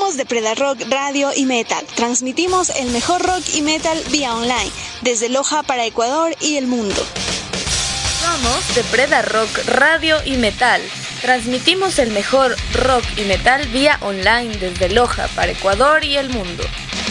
Somos Depredar Rock Radio y Metal. Transmitimos el mejor rock y metal vía online, desde Loja para Ecuador y el mundo. Somos Depredar Rock Radio y Metal. Transmitimos el mejor rock y metal vía online desde Loja para Ecuador y el mundo.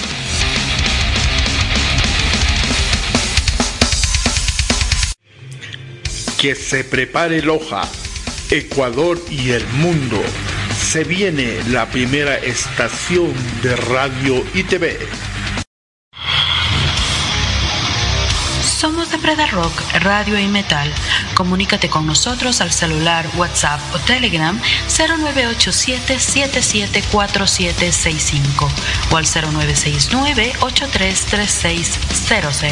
Que se prepare Loja, Ecuador y el mundo. Se viene la primera estación de radio y TV. Somos Depredar Rock, Radio y Metal. Comunícate con nosotros al celular, WhatsApp o Telegram 0987-774765 o al 0969-833600.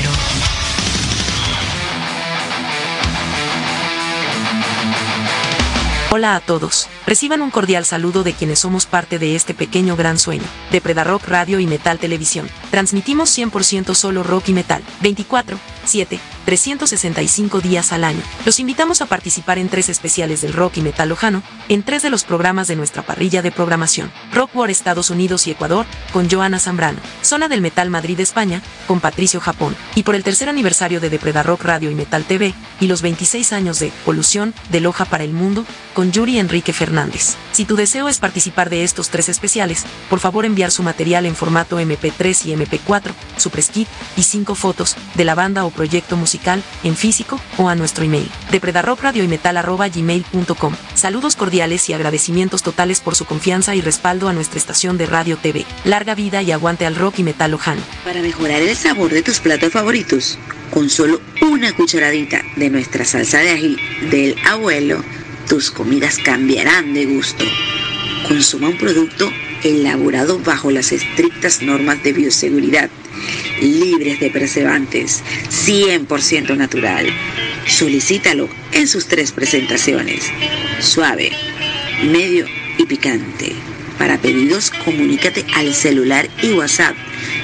Hola a todos, reciban un cordial saludo de quienes somos parte de este pequeño gran sueño, Depredar Rock Radio y Metal Televisión. Transmitimos 100% solo rock y metal, 24/7, 365 días al año. Los invitamos a participar en 3 especiales del rock y metal lojano, en 3 de los programas de nuestra parrilla de programación. Rock War Estados Unidos y Ecuador, con Joana Zambrano. Zona del Metal Madrid España, con Patricio Japón. Y por el 3er aniversario de Depredar Rock Radio y Metal TV, y los 26 años de Polución, de Loja para el Mundo, con Yuri Enrique Fernández. Si tu deseo es participar de estos 3 especiales, por favor enviar su material en formato MP3 y MP4, su press kit y 5 fotos de la banda o proyecto musical en físico o a nuestro email, depredarrockradioymetal@gmail.com. Saludos cordiales y agradecimientos totales por su confianza y respaldo a nuestra estación de radio TV. Larga vida y aguante al rock y metal lojano. Para mejorar el sabor de tus platos favoritos, con solo una cucharadita de nuestra salsa de ají del abuelo, tus comidas cambiarán de gusto. Consuma un producto elaborado bajo las estrictas normas de bioseguridad, libres de preservantes, 100% natural. Solicítalo en sus 3 presentaciones: suave, medio y picante. Para pedidos, comunícate al celular y WhatsApp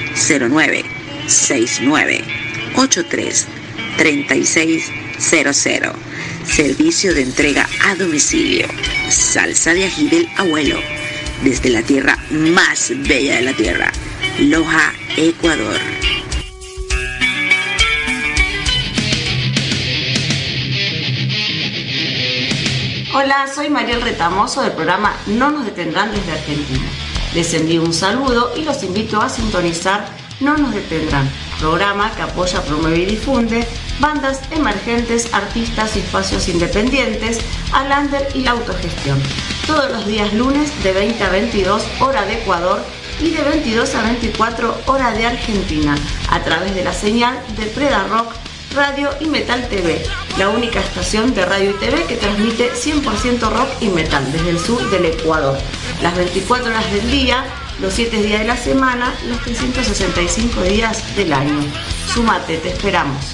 0969-833600. Servicio de entrega a domicilio. Salsa de ají del abuelo, desde la tierra más bella de la tierra, Loja, Ecuador. Hola, soy Mariel Retamoso del programa No Nos Detendrán desde Argentina. Les envío un saludo y los invito a sintonizar No Nos Detendrán, programa que apoya, promueve y difunde bandas emergentes, artistas y espacios independientes, al under y la autogestión. Todos los días lunes de 20 a 22 hora de Ecuador y de 22 a 24 hora de Argentina, a través de la señal de Depredar Rock Radio y Metal TV, la única estación de radio y TV que transmite 100% rock y metal desde el sur del Ecuador. Las 24 horas del día, los 7 días de la semana, los 365 días del año. Súmate, te esperamos.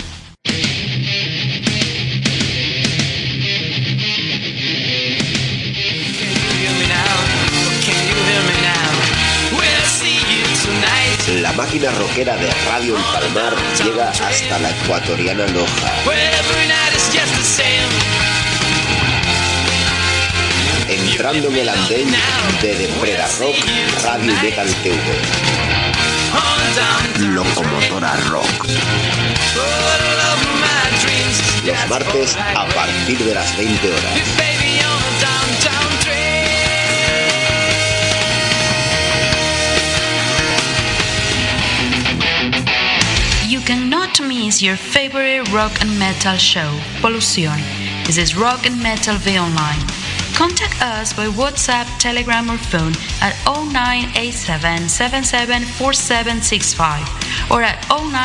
La máquina rockera de Radio El Palmar llega hasta la ecuatoriana Loja. Entrando en el andén de Depredar Rock Radio y Metal TV. Locomotora Rock. Los martes a partir de las 20 horas. You cannot miss your favorite rock and metal show, Polución. This is Rock and Metal V Online. Contact us by WhatsApp, Telegram or phone at 0987-774765 or at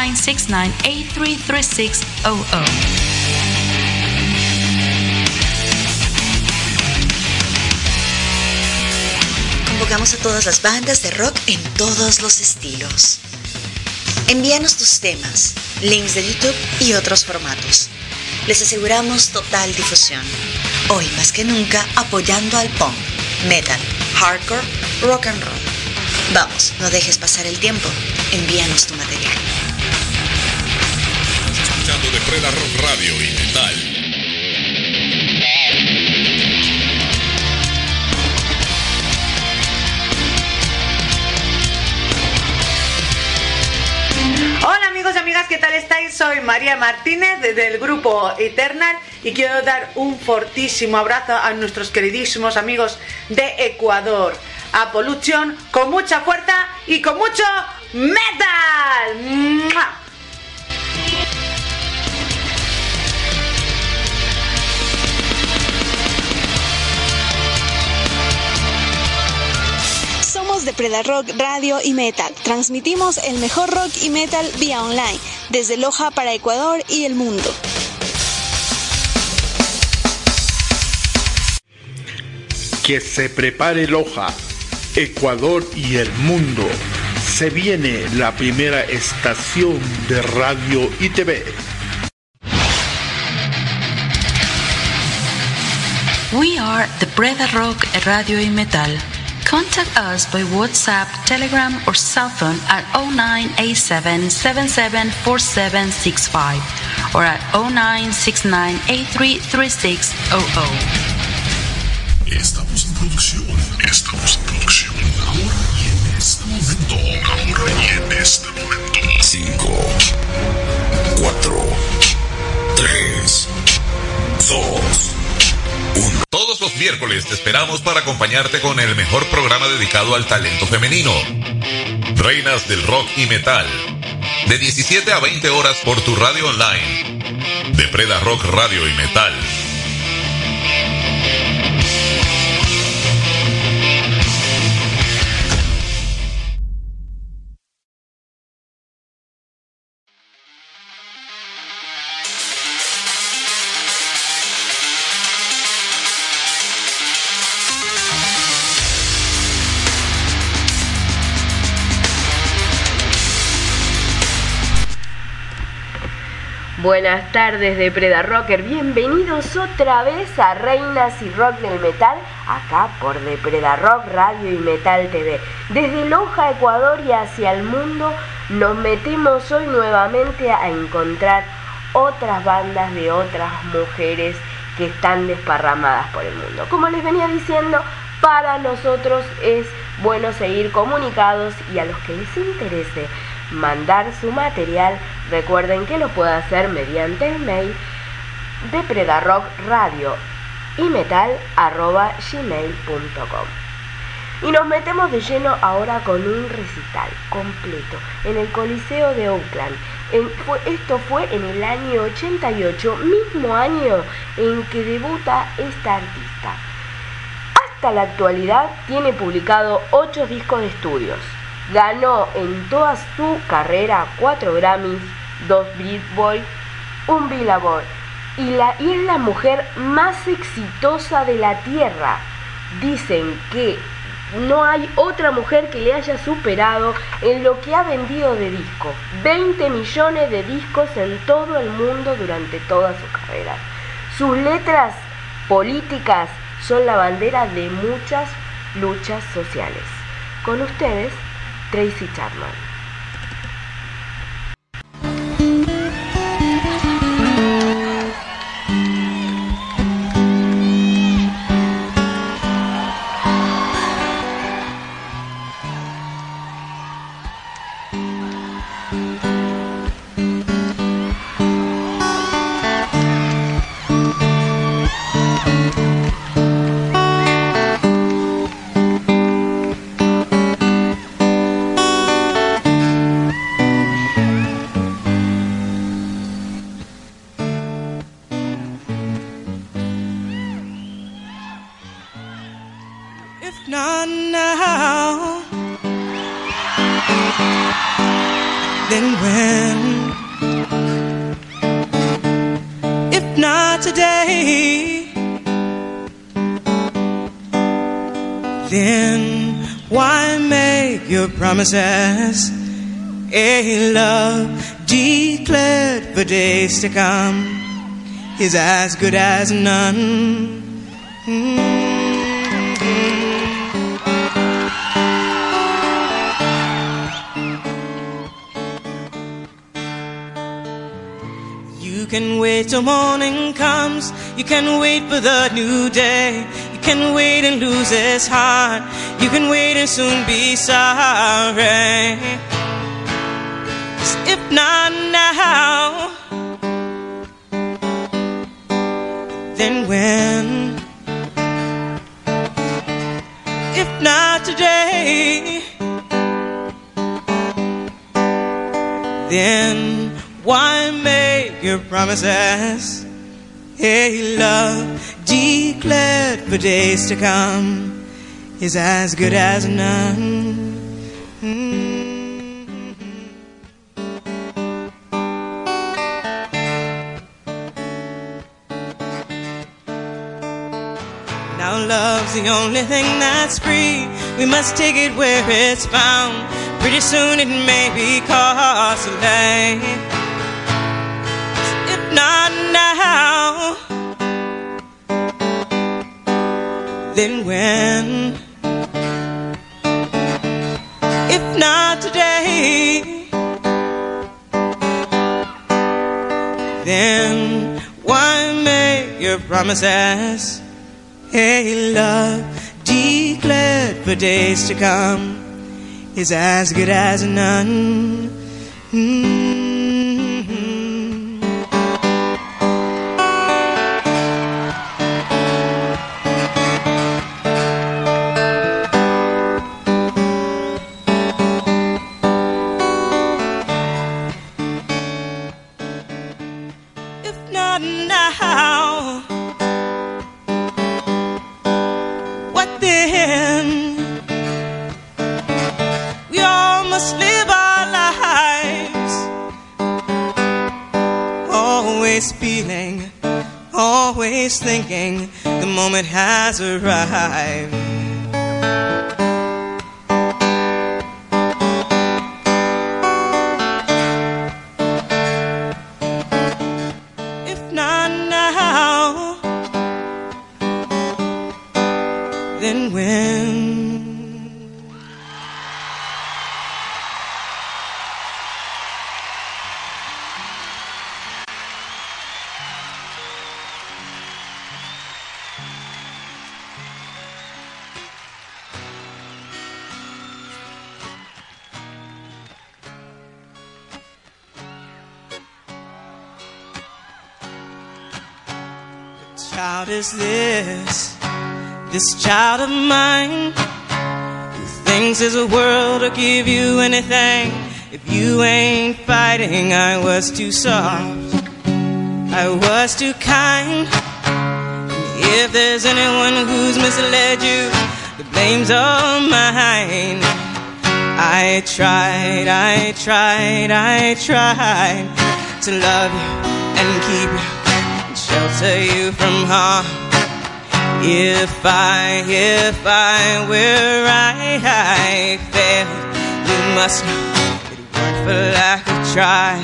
0969-833600. Convocamos a todas las bandas de rock en todos los estilos. Envíanos tus temas, links de YouTube y otros formatos. Les aseguramos total difusión. Hoy más que nunca apoyando al punk, metal, hardcore, rock and roll. Vamos, no dejes pasar el tiempo. Envíanos tu material. Estás escuchando Depredar Rock Radio y Metal. tal estáis? Soy María Martínez del grupo Eternal y quiero dar un fortísimo abrazo a nuestros queridísimos amigos de Ecuador. A Pollution con mucha fuerza y con mucho metal. ¡Mua! Somos de Predarock Radio y Metal. Transmitimos el mejor rock y metal vía online, desde Loja para Ecuador y el mundo. Que se prepare Loja, Ecuador y el mundo. Se viene la primera estación de radio y TV. We are the Predarock Radio y Metal. Contact us by WhatsApp, Telegram, or cell phone at 0987-774765 or at 0969-833600. Estamos en producción. Ahora y en este momento. 5, 4, 3, 2, 1. Todos los miércoles te esperamos para acompañarte con el mejor programa dedicado al talento femenino. Reinas del rock y metal. De 17 a 20 horas por tu radio online. De Predarock Radio y Metal. Buenas tardes de Predarocker, bienvenidos otra vez a Reinas y Rock del Metal, acá por de Predarock Radio y Metal TV. Desde Loja, Ecuador y hacia el mundo nos metemos hoy nuevamente a encontrar otras bandas de otras mujeres que están desparramadas por el mundo. Como les venía diciendo, para nosotros es bueno seguir comunicados y a los que les interese mandar su material, recuerden que lo puede hacer mediante el mail de predarockradioymetal@gmail.com. Y nos metemos de lleno ahora con un recital completo en el Coliseo de Oakland. Esto fue en el año 88, mismo año en que debuta esta artista. Hasta la actualidad tiene publicado 8 discos de estudios. Ganó en toda su carrera 4 Grammys, 2 Billboard, 1 Billboard y es la mujer más exitosa de la tierra. Dicen que no hay otra mujer que le haya superado en lo que ha vendido de discos. 20 millones de discos en todo el mundo durante toda su carrera. Sus letras políticas son la bandera de muchas luchas sociales. Con ustedes, Tracy Chapman. Promises, a love declared for days to come is as good as none. You can wait till morning comes, you can wait for the new day. You can wait and lose his heart, you can wait and soon be sorry. 'Cause If not now, then when? If not today, then why make your promises? Hey, love declared for days to come is as good as none. Now love's the only thing that's free. We must take it where it's found. Pretty soon it may be costly. If not now, then when? If not today, then why make your promises? Hey, love declared for days to come is as good as none. If not now, what then? We all must live our lives, always feeling, always thinking the moment has arrived. If not now, then when? Child is this child of mine, who thinks there's a world to give you anything. If you ain't fighting, I was too soft, I was too kind. And if there's anyone who's misled you, the blame's all mine. I tried to love you and keep you, shelter you from harm. If I were I failed, you must know it weren't for lack of try.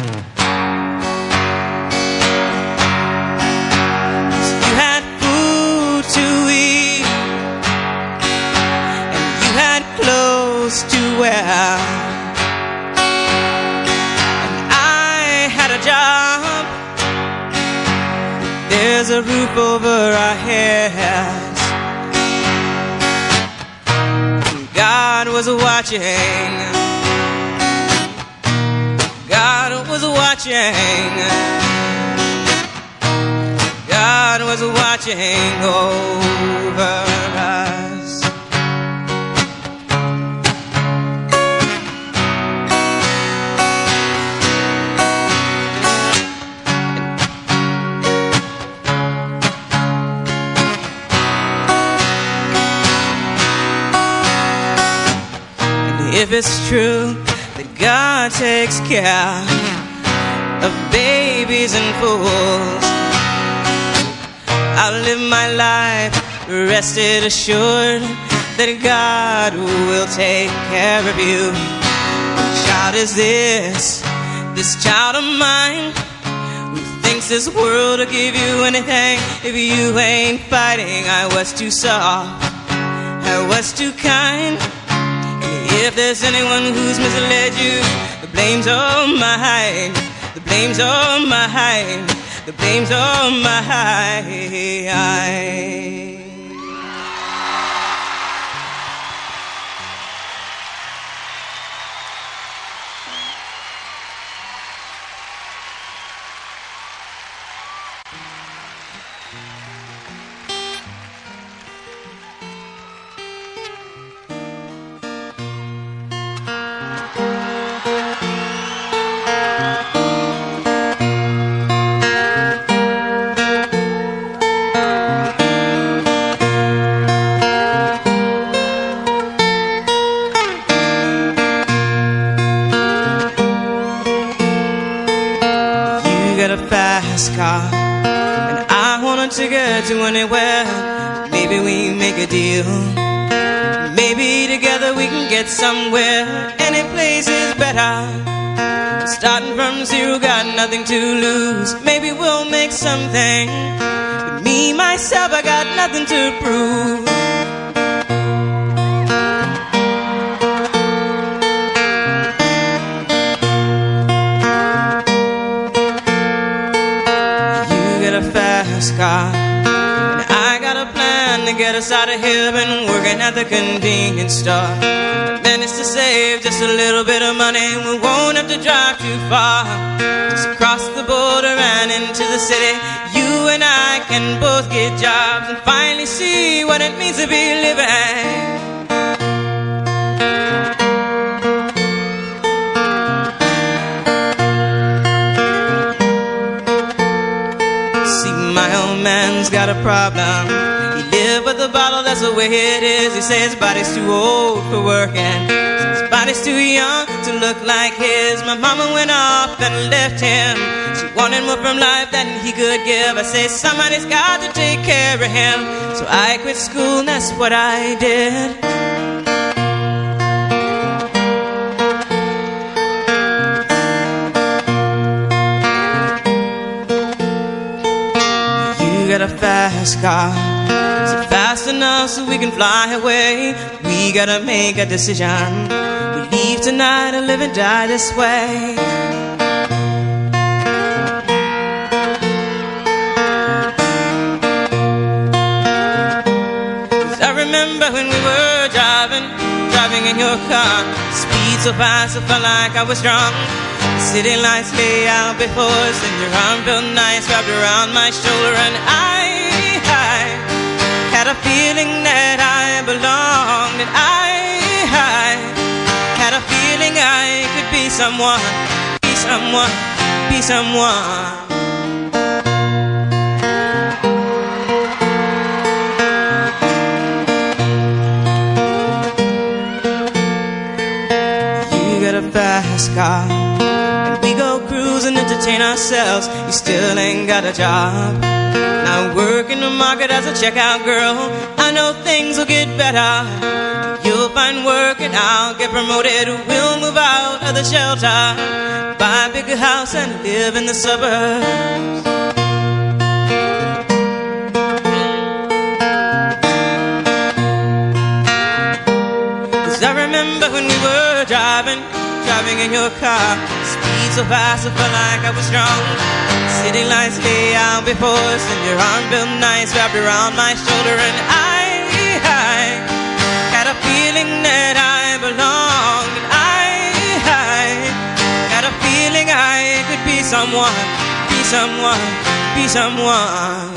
'Cause you had food to eat, and you had clothes to wear, and I had a job. There's a roof over our heads. God was watching. God was watching. God was watching over us. If it's true that God takes care of babies and fools, I'll live my life rested assured that God will take care of you. What child is this child of mine, who thinks this world will give you anything? If you ain't fighting, I was too soft, I was too kind. If there's anyone who's misled you, the blame's all mine. The blame's all mine. The blame's all mine. here to anywhere. Maybe we make a deal. Maybe together we can get somewhere. Any place is better. Starting from zero, got nothing to lose. Maybe we'll make something. But me, myself, I got nothing to prove. Fast car, and I got a plan to get us out of here. Been working at the convenience store. Managed to save just a little bit of money. We won't have to drive too far. Just across the border and into the city. You and I can both get jobs and finally see what it means to be living. Man's got a problem. He live with a bottle, that's the way it is. He says his body's too old for working. His body's too young to look like his. My mama went off and left him. She wanted more from life than he could give. I say somebody's got to take care of him. So I quit school and that's what I did. Got a fast car, is it fast enough so we can fly away? We gotta make a decision. We leave tonight or live and die this way. Cause I remember when we were driving in your car. Speed so fast, I felt like I was drunk. City lights lay out before us, and your arm felt nice wrapped around my shoulder, and I had a feeling that I belonged, and I had a feeling I could be someone, be someone, be someone. You got a fast car. We go cruise and entertain ourselves. You still ain't got a job. Now work in the market as a checkout girl. I know things will get better. You'll find work and I'll get promoted. We'll move out of the shelter, buy a bigger house and live in the suburbs. Cause I remember when we were driving in your car. So fast, I felt like I was strong. City lights lay out before us, and your arm felt nice wrapped around my shoulder, and I had a feeling that I belonged, and I had a feeling I could be someone, be someone, be someone.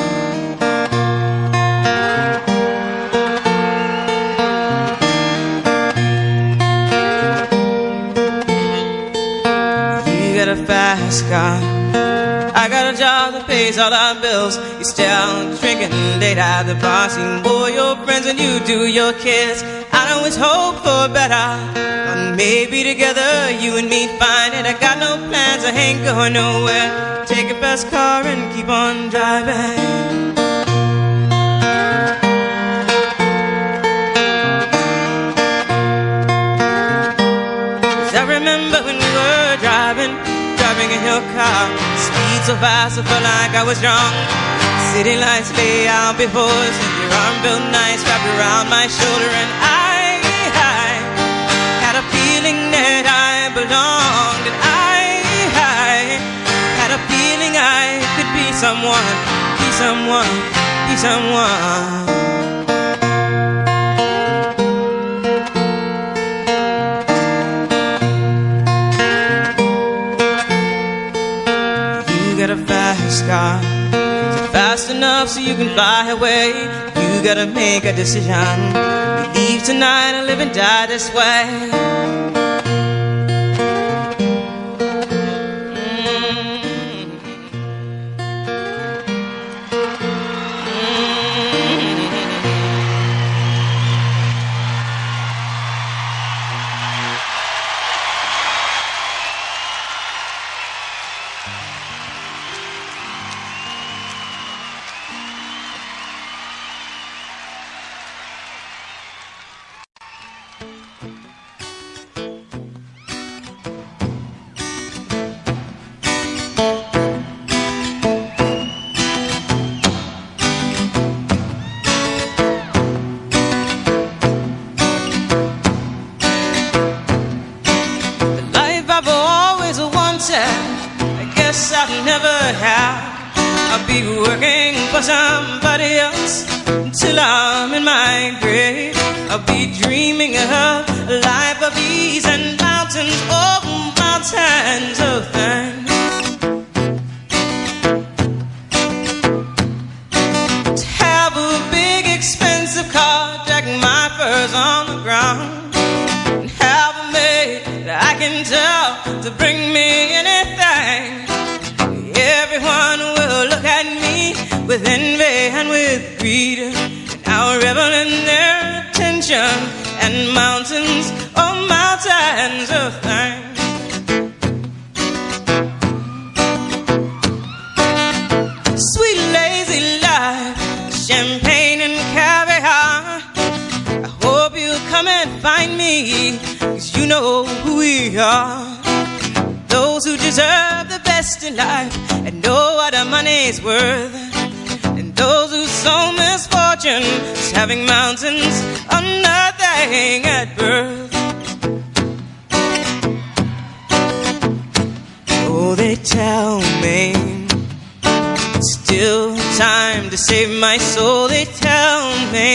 Got a fast car. I got a job that pays all our bills. You stay out drinking late at the bar, seeing more your friends than you do your kids. I always hope for better, but maybe together you and me find it. I got no plans, I ain't going nowhere. Take a fast car and keep on driving. I remember when we were driving in your car. Speed so fast, I felt like I was drunk. City lights lay out before us, and your arm felt nice wrapped around my shoulder, and I had a feeling that I belonged, and I had a feeling I could be someone, be someone, be someone. A fast car, is it fast enough so you can fly away? You gotta make a decision. You leave tonight or live and die this way. I'd never have. I'll be working for somebody else until I'm in my grave. I'll be dreaming of a life of ease and mountains, oh, mountains of thanks. To have a big expensive car, jack my furs on the ground, and have a maid that I can tell to bring me anything. Everyone will look at me with envy and with greed, and I'll revel in their attention and mountains, oh, mountains of thanks. Sweet lazy life, champagne and caviar, I hope you'll come and find me, 'cause you know who we are. Those who deserve the best in life and know what our money's worth, and those who sow misfortune is having mountains or nothing at birth. Oh, they tell me it's still time to save my soul. They tell me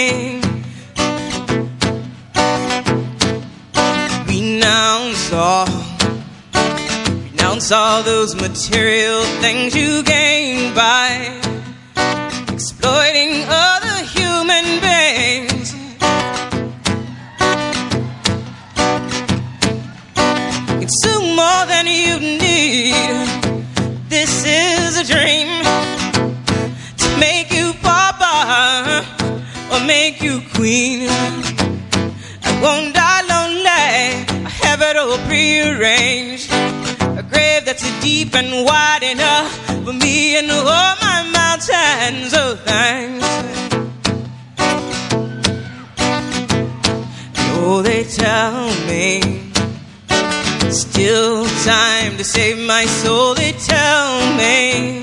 renounce all those material things you gain by exploiting other human beings. Consume more than you need. This is a dream to make you papa or make you queen. I won't die lonely, I have it all prearranged. A grave that's deep and wide enough for me and all my mountains of thanks. Oh, they tell me still time to save my soul. They tell me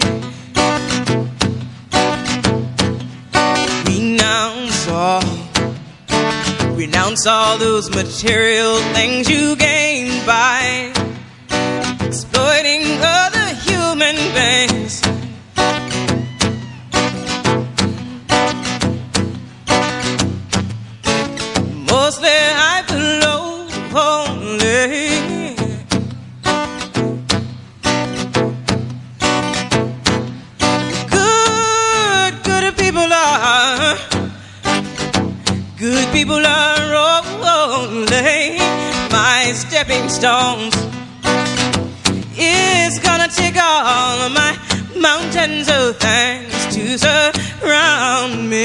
renounce all those material things you gain by exploiting other human beings. Mostly I blow only. Good people are. Good people are only my stepping stones. It's gonna take all of my mountains of thanks to surround me.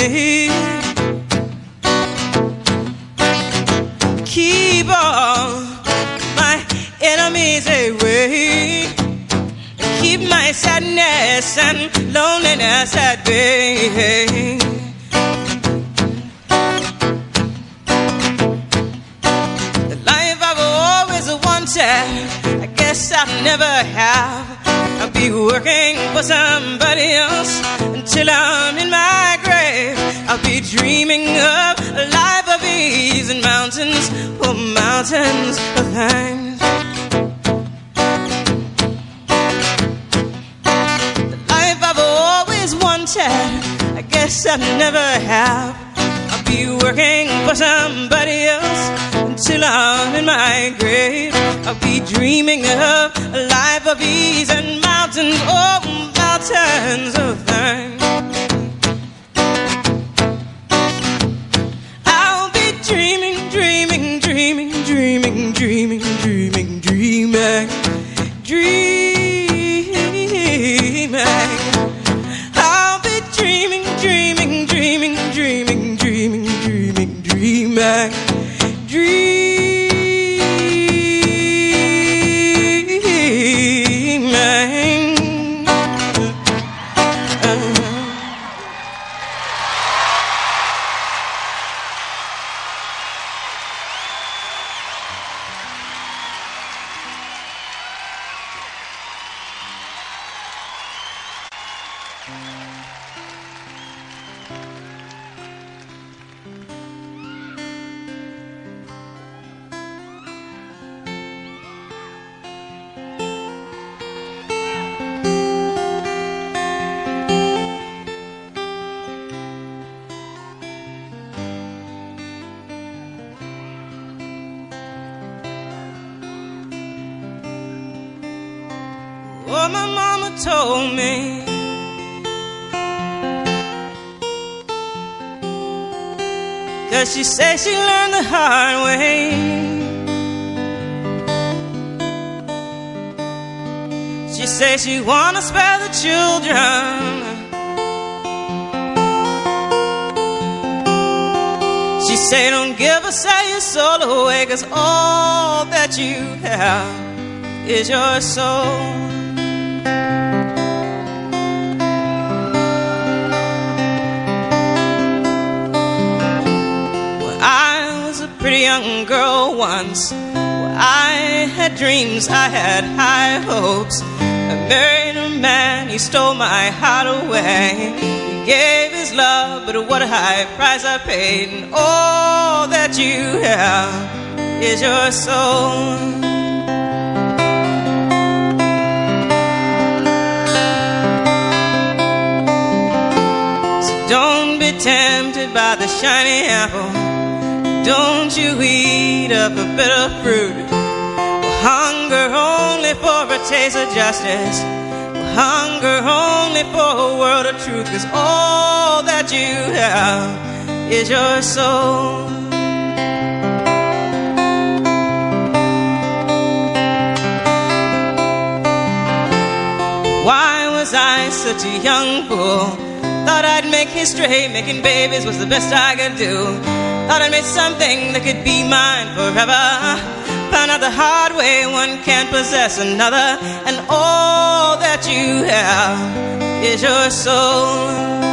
Keep all my enemies away. Keep my sadness and loneliness at bay. The life I've always wanted, I guess I'll never have. I'll be working for somebody else until I'm in my grave. I'll be dreaming of a life of ease and mountains, oh, mountains of thanks. The life I've always wanted, I guess I'll never have. I'll be working for somebody else until I'm in my grave. I'll be dreaming of a life of ease and mountains, oh, mountains of thanks. I'll be dreaming, dreaming, dreaming, dreaming, dreaming, dreaming, dreaming, dreaming. I'll be dreaming, dreaming, dreaming, dreaming, dreaming, dreaming, dreaming, dreaming. what my mama told me. Cause she said she learned the hard way. She said she wanna spare the children. She said don't give us all your soul away, cause all that you have is your soul. Well, I was a pretty young girl once. Well, I had dreams, I had high hopes. I married a man, he stole my heart away. He gave his love, but what a high price I paid. And all that you have is your soul. Don't be tempted by the shiny apple. Don't you eat up a bitter fruit. We'll hunger only for a taste of justice. We'll hunger only for a world of truth. Cause all that you have is your soul. Why was I such a young fool? Thought I'd make history, making babies was the best I could do. Thought I'd make something that could be mine forever. Found out the hard way, one can't possess another. And all that you have is your soul.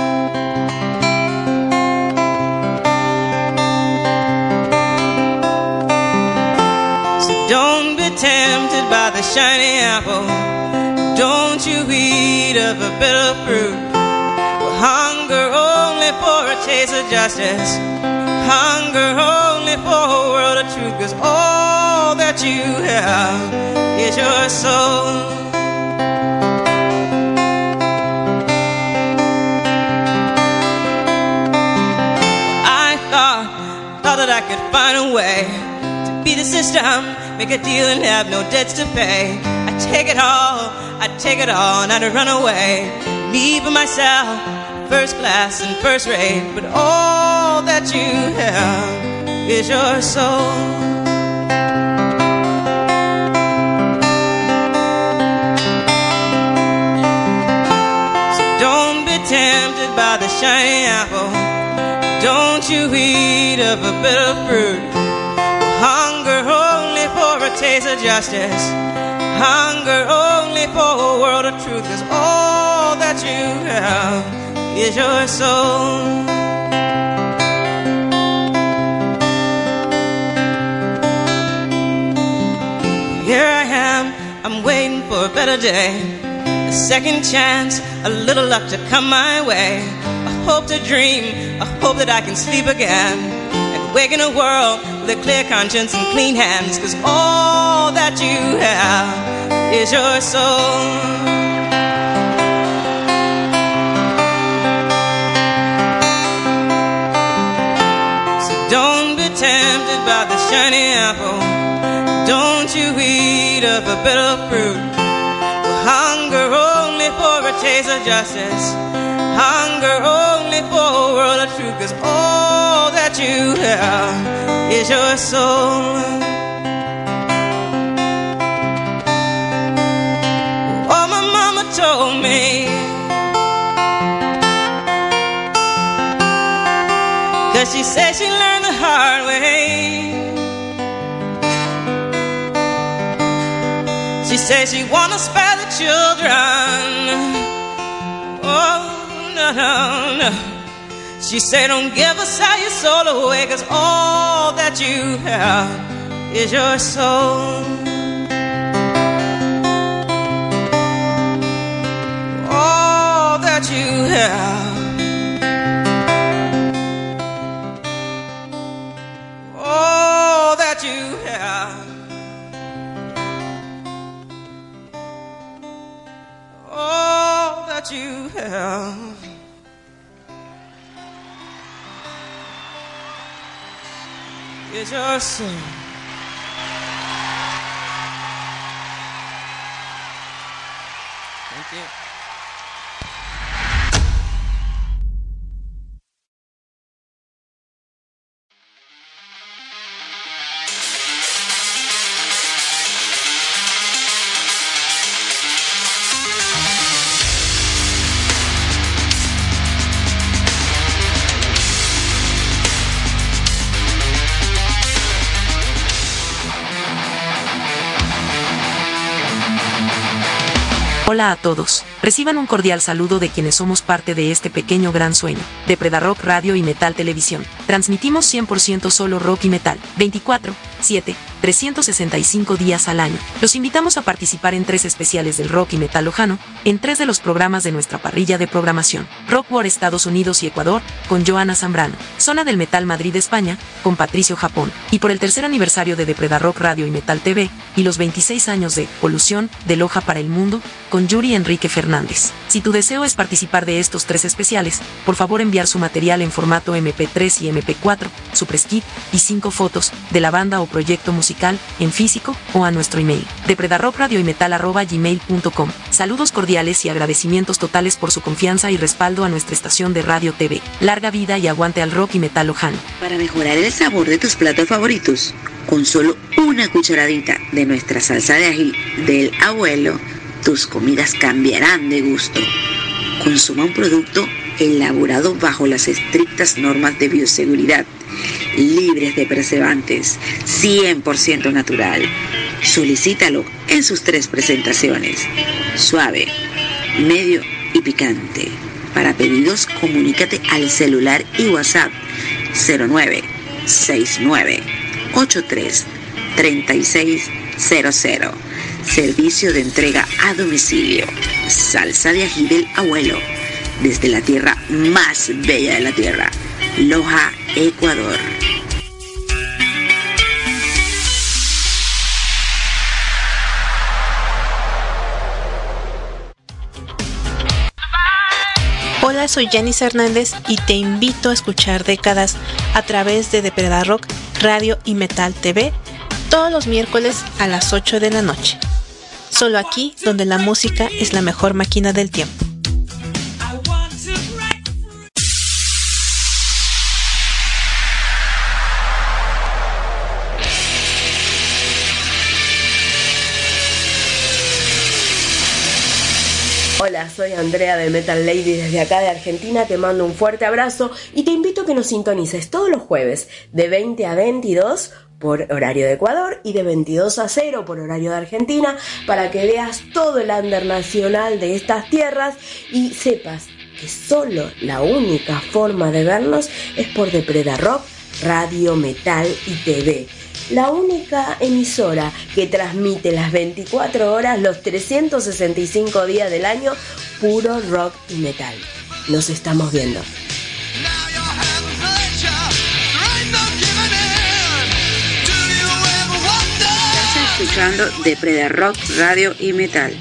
So don't be tempted by the shiny apple. Don't you eat of a bitter fruit. Hunger only for a taste of justice. Hunger only for a world of truth. Cause all that you have is your soul. I thought that I could find a way to beat the system, make a deal and have no debts to pay. I'd take it all, and I'd run away. Me by myself, first class and first rate. But all that you have is your soul. So don't be tempted by the shiny apple. Don't you eat of a bitter fruit. Hunger only for a taste of justice. Hunger only for a world of truth. Cause all that you have is your soul. Here I am, I'm waiting for a better day. A second chance, a little luck to come my way. I hope to dream, I hope that I can sleep again and wake in a world with a clear conscience and clean hands. Cause all that you have is your soul. Don't be tempted by the shiny apple. Don't you eat of a bitter fruit. We'll hunger only for a taste of justice. Hunger only for a world of truth. Cause all that you have is your soul. Oh, my mama told me. Cause she said she learned the hard way. She said she wanna spare the children. Oh, no, no, no. She said don't give us all your soul away. Cause all that you have is your soul. All that you have. All that you have. All that you have is your soul. Hola a todos, reciban un cordial saludo de quienes somos parte de este pequeño gran sueño, de Predarock Radio y Metal Televisión. Transmitimos 100% solo rock y metal, 24/7, 365 días al año. Los invitamos a participar en 3 especiales del rock y metal lojano, en 3 de los programas de nuestra parrilla de programación. Rock War Estados Unidos y Ecuador, con Joana Zambrano. Zona del Metal Madrid España, con Patricio Japón. Y por el 3er aniversario de Predarock Radio y Metal TV, y los 26 años de Polución, de Loja para el Mundo, con Yuri Enrique Fernández. Si tu deseo es participar de estos 3 especiales, por favor enviar su material en formato MP3 y MP4, su press kit y 5 fotos de la banda o proyecto musical en físico o a nuestro email de predarrockradioymetal@gmail.com. Saludos cordiales y agradecimientos totales por su confianza y respaldo a nuestra estación de radio TV. Larga vida y aguante al rock y metal lojano. Para mejorar el sabor de tus platos favoritos, con solo una cucharadita de nuestra salsa de ají del abuelo, tus comidas cambiarán de gusto. Consuma un producto elaborado bajo las estrictas normas de bioseguridad, libres de preservantes, 100% natural. Solicítalo en sus 3 presentaciones: suave, medio y picante. Para pedidos, comunícate al celular y WhatsApp 0969833600. Servicio de entrega a domicilio. Salsa de ají del abuelo, desde la tierra más bella de la tierra, Loja, Ecuador. Hola, soy Janice Hernández y te invito a escuchar Décadas a través de Predarock Radio y Metal TV todos los miércoles a las 8 de la noche. Solo aquí, donde la música es la mejor máquina del tiempo. Hola, soy Andrea de Metal Lady desde acá de Argentina, te mando un fuerte abrazo y te invito a que nos sintonices todos los jueves de 20 a 22 por horario de Ecuador y de 22 a 0 por horario de Argentina, para que veas todo el under nacional de estas tierras y sepas que solo la única forma de vernos es por Predarock Radio, Metal y TV. La única emisora que transmite las 24 horas, los 365 días del año, puro rock y metal. Nos estamos viendo. Estás escuchando de Predarock Radio y Metal.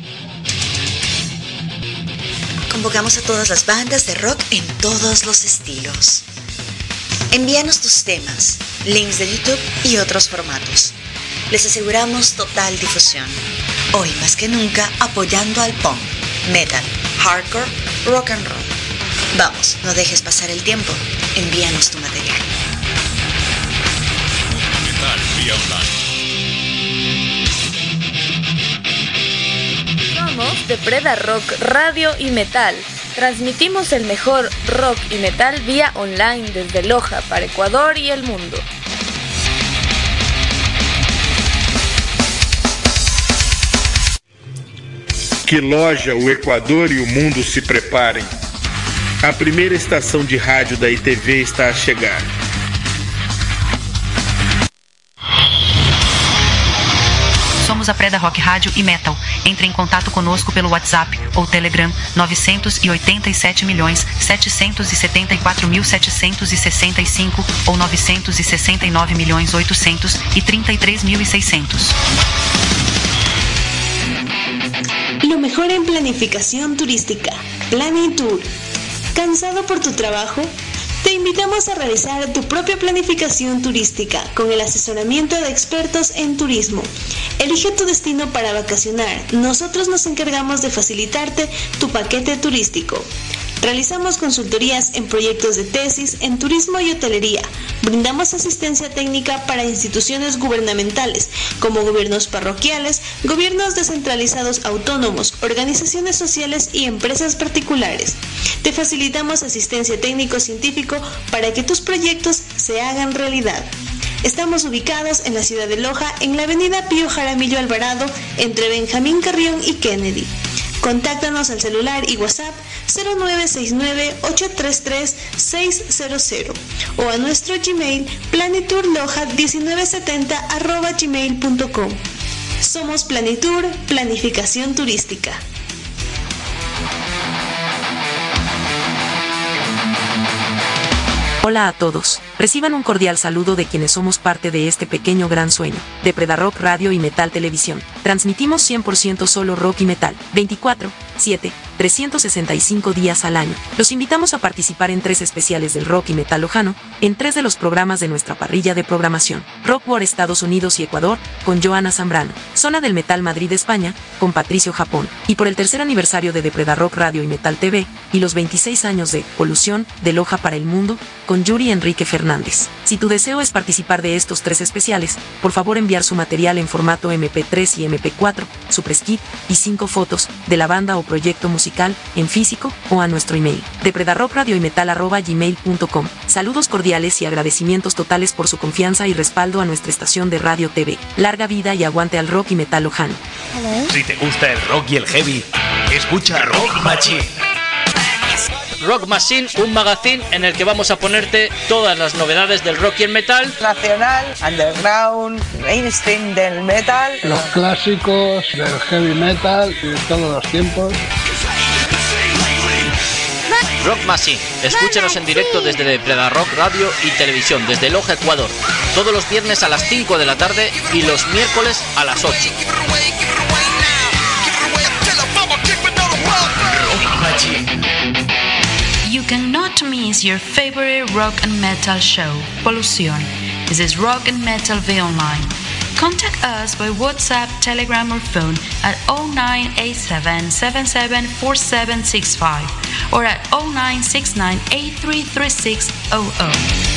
Convocamos a todas las bandas de rock en todos los estilos. Envíanos tus temas, links de YouTube y otros formatos. Les aseguramos total difusión. Hoy más que nunca apoyando al punk, metal, hardcore, rock and roll. Vamos, no dejes pasar el tiempo. Envíanos tu material. Metal vía online. Somos de Predarock Radio y Metal. Transmitimos el mejor rock y metal vía online desde Loja para Ecuador y el mundo. Que Loja, o Equador e o mundo se preparem. A primeira estação de rádio da ITV está a chegar. Somos a Predarock Rádio e Metal. Entre em contato conosco pelo WhatsApp ou Telegram 987.774.765 ou 969.833.600. Lo mejor en planificación turística. Planning Tour. ¿Cansado por tu trabajo? Te Te invitamos a realizar tu propia planificación turística con el asesoramiento de expertos en turismo. Elige tu destino para vacacionar. Nosotros nos encargamos de facilitarte tu paquete turístico. Realizamos consultorías en proyectos de tesis en turismo y hotelería. Brindamos asistencia técnica para instituciones gubernamentales, como gobiernos parroquiales, gobiernos descentralizados autónomos, organizaciones sociales y empresas particulares. Te facilitamos asistencia técnico-científico para que tus proyectos se hagan realidad. Estamos ubicados en la ciudad de Loja, en la avenida Pío Jaramillo Alvarado, entre Benjamín Carrión y Kennedy. Contáctanos al celular y WhatsApp 0969-833-600 o a nuestro Gmail planiturloja1970@gmail.com. Somos Planitur, planificación turística. Hola a todos, reciban un cordial saludo de quienes somos parte de este pequeño gran sueño, de Predarock Radio y Metal Televisión. Transmitimos 100% solo rock y metal, 24/7, 365 días al año. Los invitamos a participar en 3 especiales del rock y metal lojano, en 3 de los programas de nuestra parrilla de programación. Rock War Estados Unidos y Ecuador, con Joana Zambrano. Zona del Metal Madrid España, con Patricio Japón. Y por el 3er aniversario de Predarock Radio y Metal TV, y los 26 años de Polución, de Loja para el Mundo, con Yuri Enrique Fernández. Si tu deseo es participar de estos 3 especiales, por favor enviar su material en formato MP3 y MP4, su press kit y 5 fotos de la banda o proyecto musical en físico o a nuestro email, depredarrockradioymetal@gmail.com. Saludos cordiales y agradecimientos totales por su confianza y respaldo a nuestra estación de radio TV. Larga vida y aguante al rock y metal lojano. Si te gusta el rock y el heavy, escucha Rock Machine. Rock Machine, un magazine en el que vamos a ponerte todas las novedades del rock y el metal. Nacional, underground, mainstream del metal. Los clásicos del heavy metal de todos los tiempos. Rock Machine, escúchanos en directo desde Predarock Radio y Televisión, desde Loja, Ecuador. Todos los viernes a las 5 de la tarde y los miércoles a las 8. Rock Machine. You cannot miss your favorite rock and metal show, Polución. This is Rock and Metal V Online. Contact us by WhatsApp, Telegram or phone at 0987-774765 or at 0969-833600.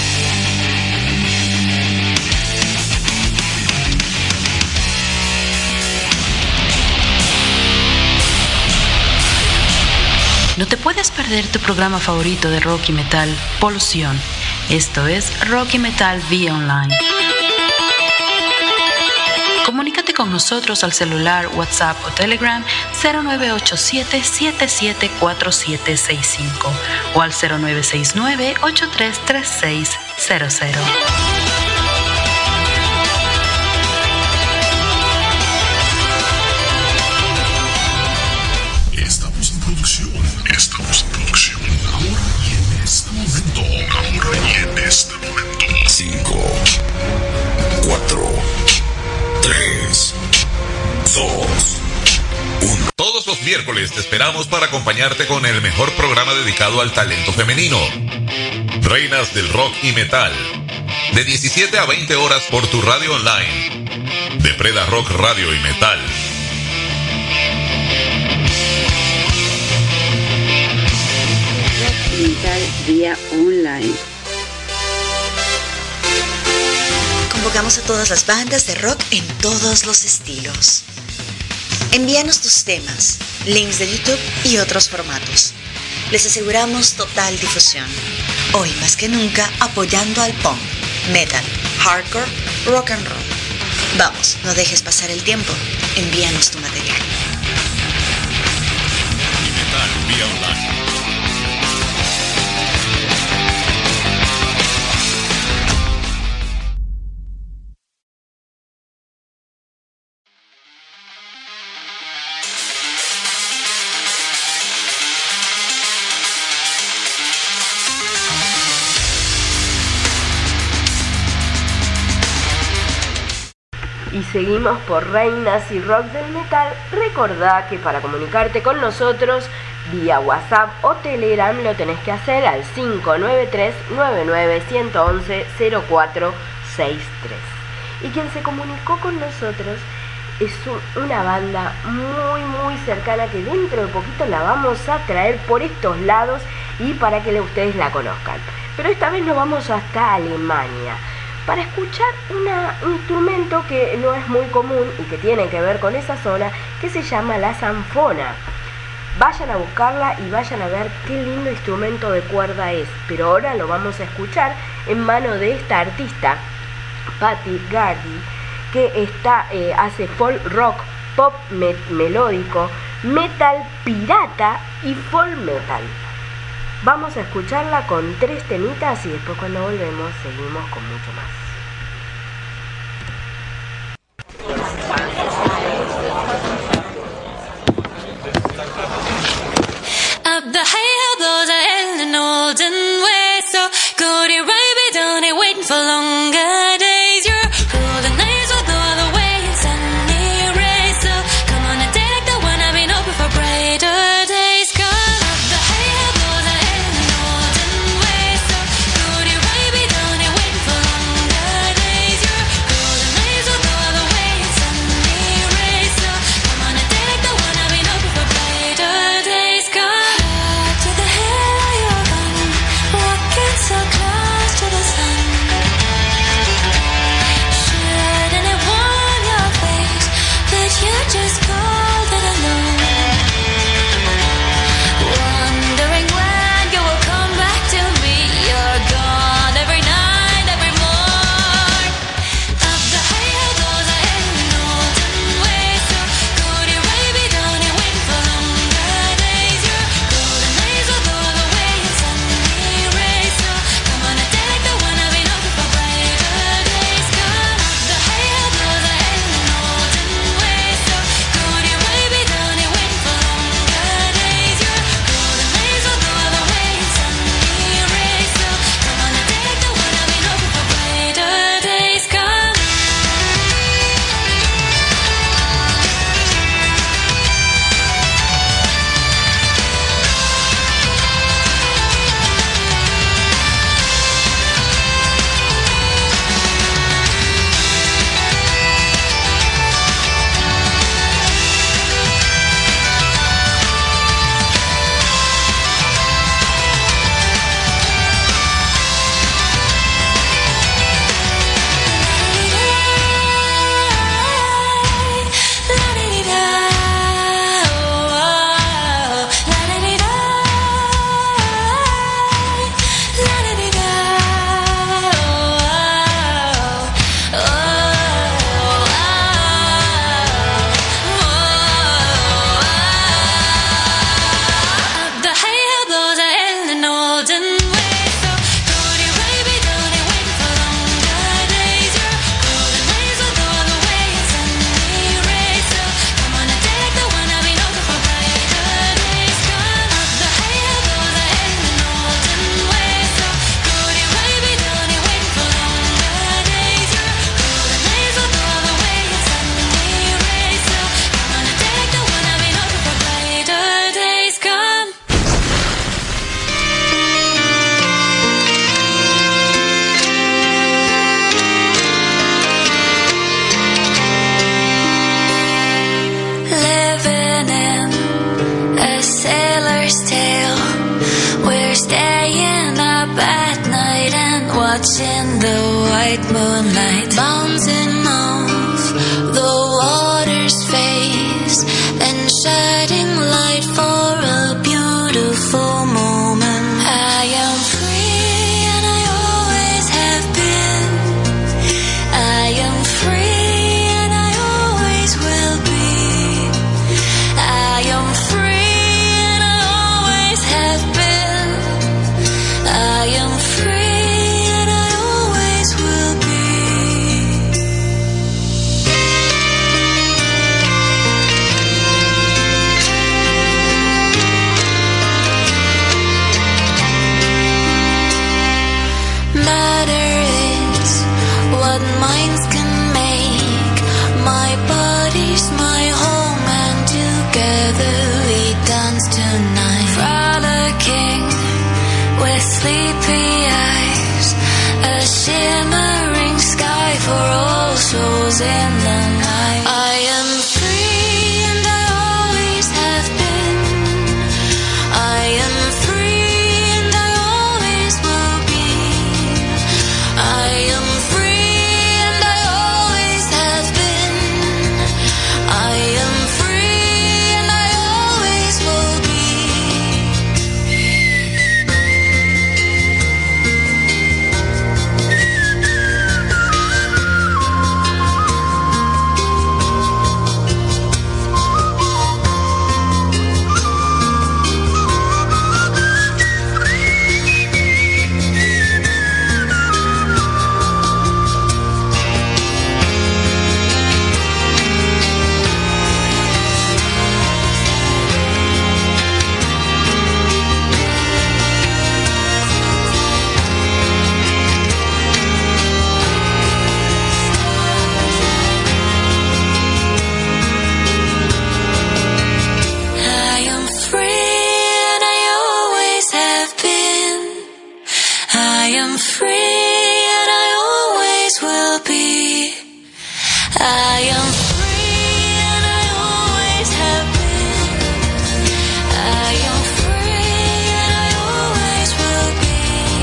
No te puedes perder tu programa favorito de rock y metal, Polución. Esto es Rock y Metal vía online. Comunícate con nosotros al celular, WhatsApp o Telegram 0987-774765 o al 0969-833600. Estamos en producción ahora y en este momento. 5, 4, 3, 2, 1. Todos los miércoles te esperamos para acompañarte con el mejor programa dedicado al talento femenino. Reinas del rock y metal. De 17 a 20 horas por tu radio online. De Predarock Radio y Metal. Metal vía online. Convocamos a todas las bandas de rock en todos los estilos. Envíanos tus temas, links de YouTube y otros formatos. Les aseguramos total difusión. Hoy más que nunca apoyando al punk, metal, hardcore, rock and roll. Vamos, no dejes pasar el tiempo. Envíanos tu material. Metal vía online. Y seguimos por Reinas y Rock del Metal. Recordá que para comunicarte con nosotros vía WhatsApp o Telegram lo tenés que hacer al 593-99-111-0463. Y quien se comunicó con nosotros es una banda muy cercana que dentro de poquito la vamos a traer por estos lados y para que ustedes la conozcan. Pero esta vez nos vamos hasta Alemania para escuchar un instrumento que no es muy común y que tiene que ver con esa zona, que se llama la zanfona. Vayan a buscarla y vayan a ver qué lindo instrumento de cuerda es. Pero ahora lo vamos a escuchar en mano de esta artista, Patty Gardy, que hace folk rock, pop melódico, metal pirata y folk metal. Vamos a escucharla con 3 temitas y después cuando volvemos seguimos con mucho más. Up the hill blows a hill in an olden way, so go to right be down it waiting for longer days. Your golden eyes will go all the way in sunny rays, so come on and take the one I've been hoping for brighter days. Come up the hill blows a hill in an olden way, so go to right be down it waiting for longer days. Your golden eyes will go all the way in sunny rays, so come on and take the one I've been hoping for brighter days. Come so close to the sun. Shouldn't it warm your face that you're just cold and alone? Wondering when you will come back to me. You're gone every night, every morn. Up the hill goes a hill in an olden way, so go to right be down and wait for longer days. Your golden days will go all the way in sunny rays, so come on and take the one I've been hoping for brighter days. Come up the hill goes a hill in an olden way, so go to right be down and wait for longer days. Your golden days will go all the way in sunny rays, so come on and take the one I've been hoping for brighter days. Come. Living in a sailor's tale, we're staying up at night and watching the white moonlight bouncing off the water's face and shedding light for a beautiful moment. I am free and I always have been. I am free and I always will be. I am free and I always have been. I am free and I always will be. echoes in the night. I am free and I always have been. I am free and I always will be. I am free and I always have been. I am free and I always will be. I am free and I always have been. I am free and I always will be. I am free and I always have been. I am free and I always will be.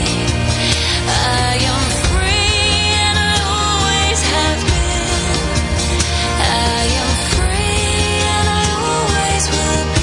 I am free and I always have been. I am free and I always will be.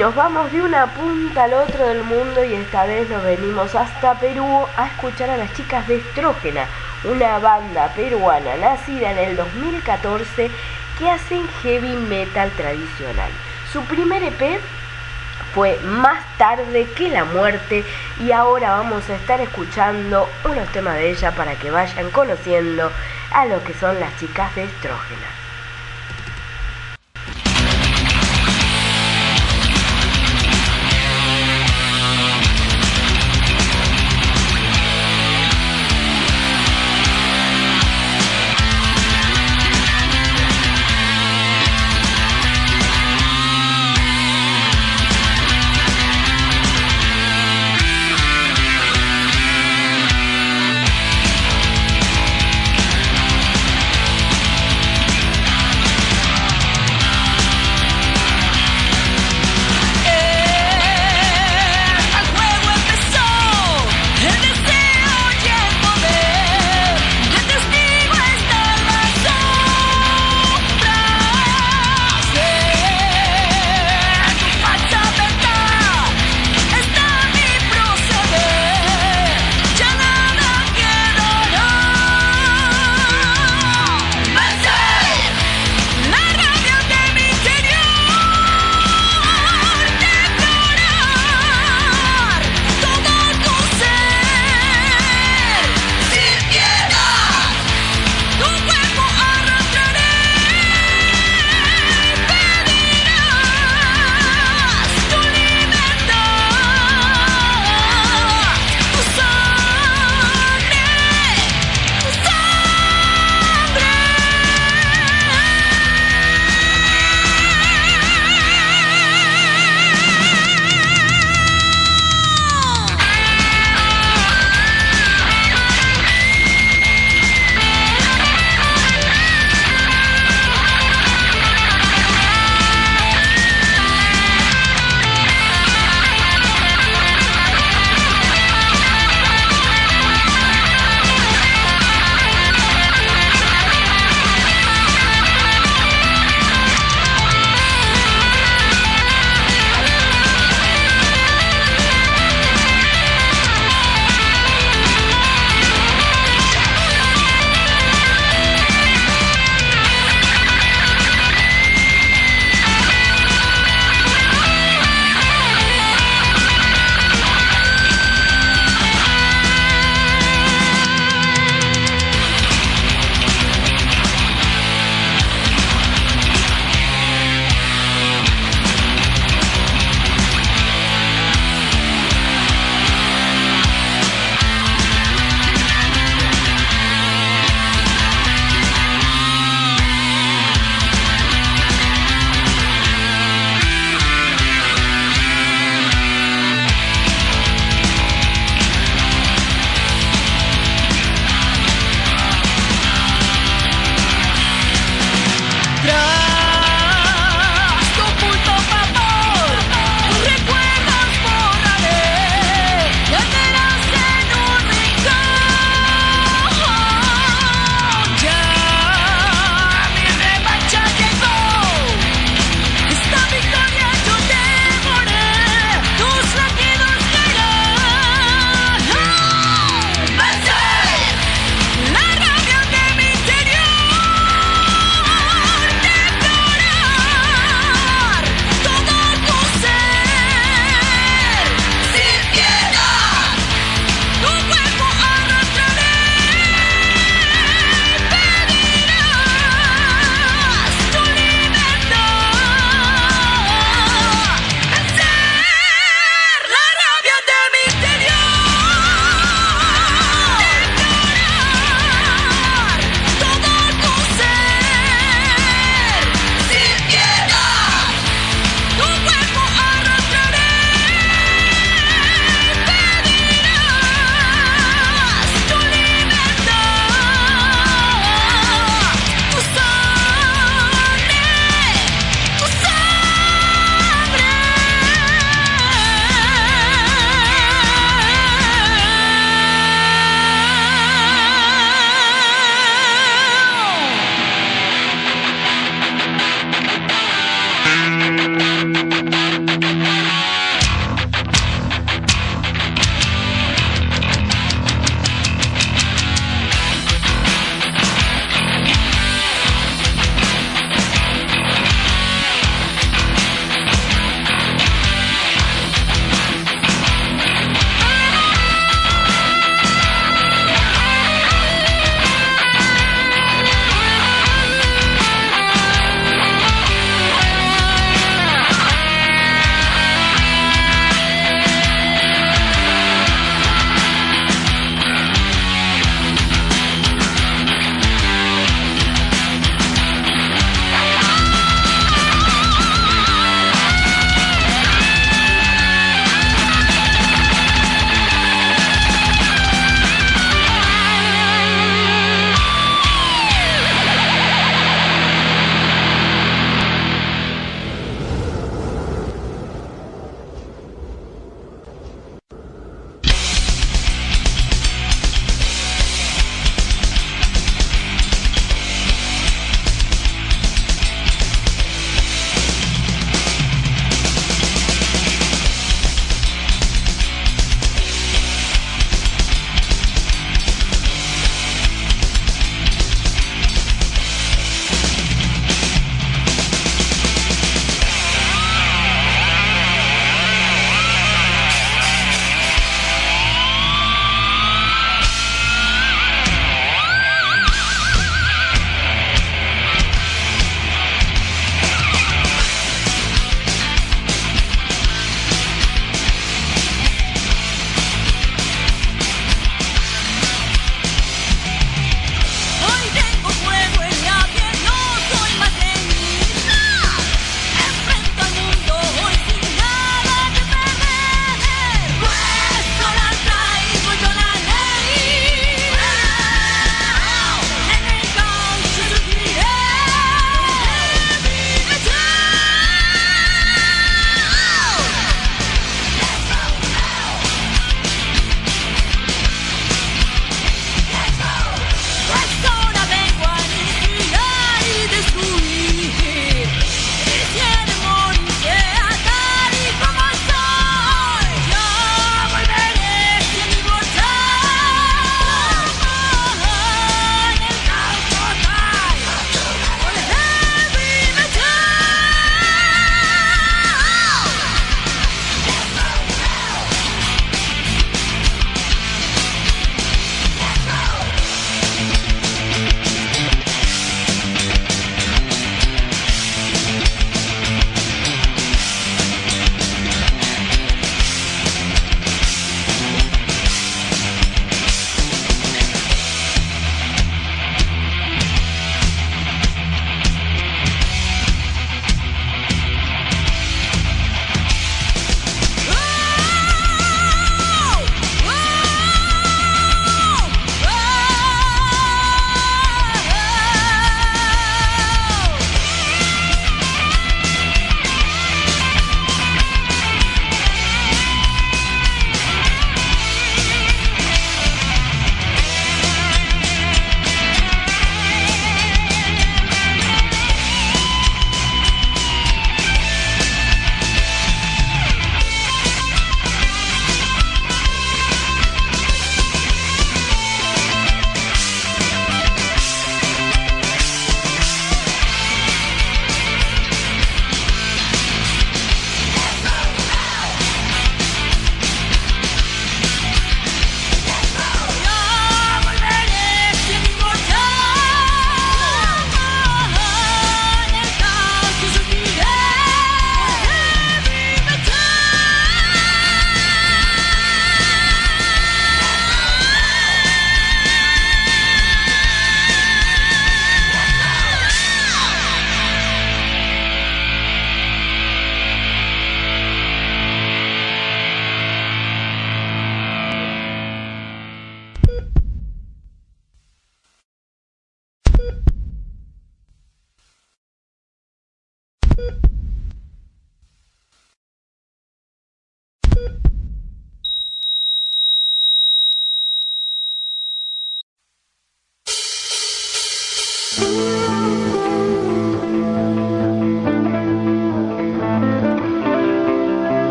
nos vamos de una punta al otro del mundo y esta vez nos venimos hasta Perú a escuchar a las chicas de Estrógena, una banda peruana nacida en el 2014 que hacen heavy metal tradicional. Su primer EP fue Más tarde que la muerte y ahora vamos a estar escuchando unos temas de ella para que vayan conociendo a lo que son las chicas de Estrógena.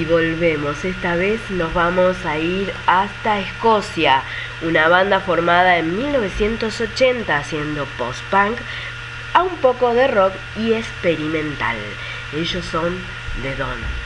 volvemos. Esta vez nos vamos a ir hasta Escocia, una banda formada en 1980 haciendo post-punk a un poco de rock y experimental. Ellos son The Dawn.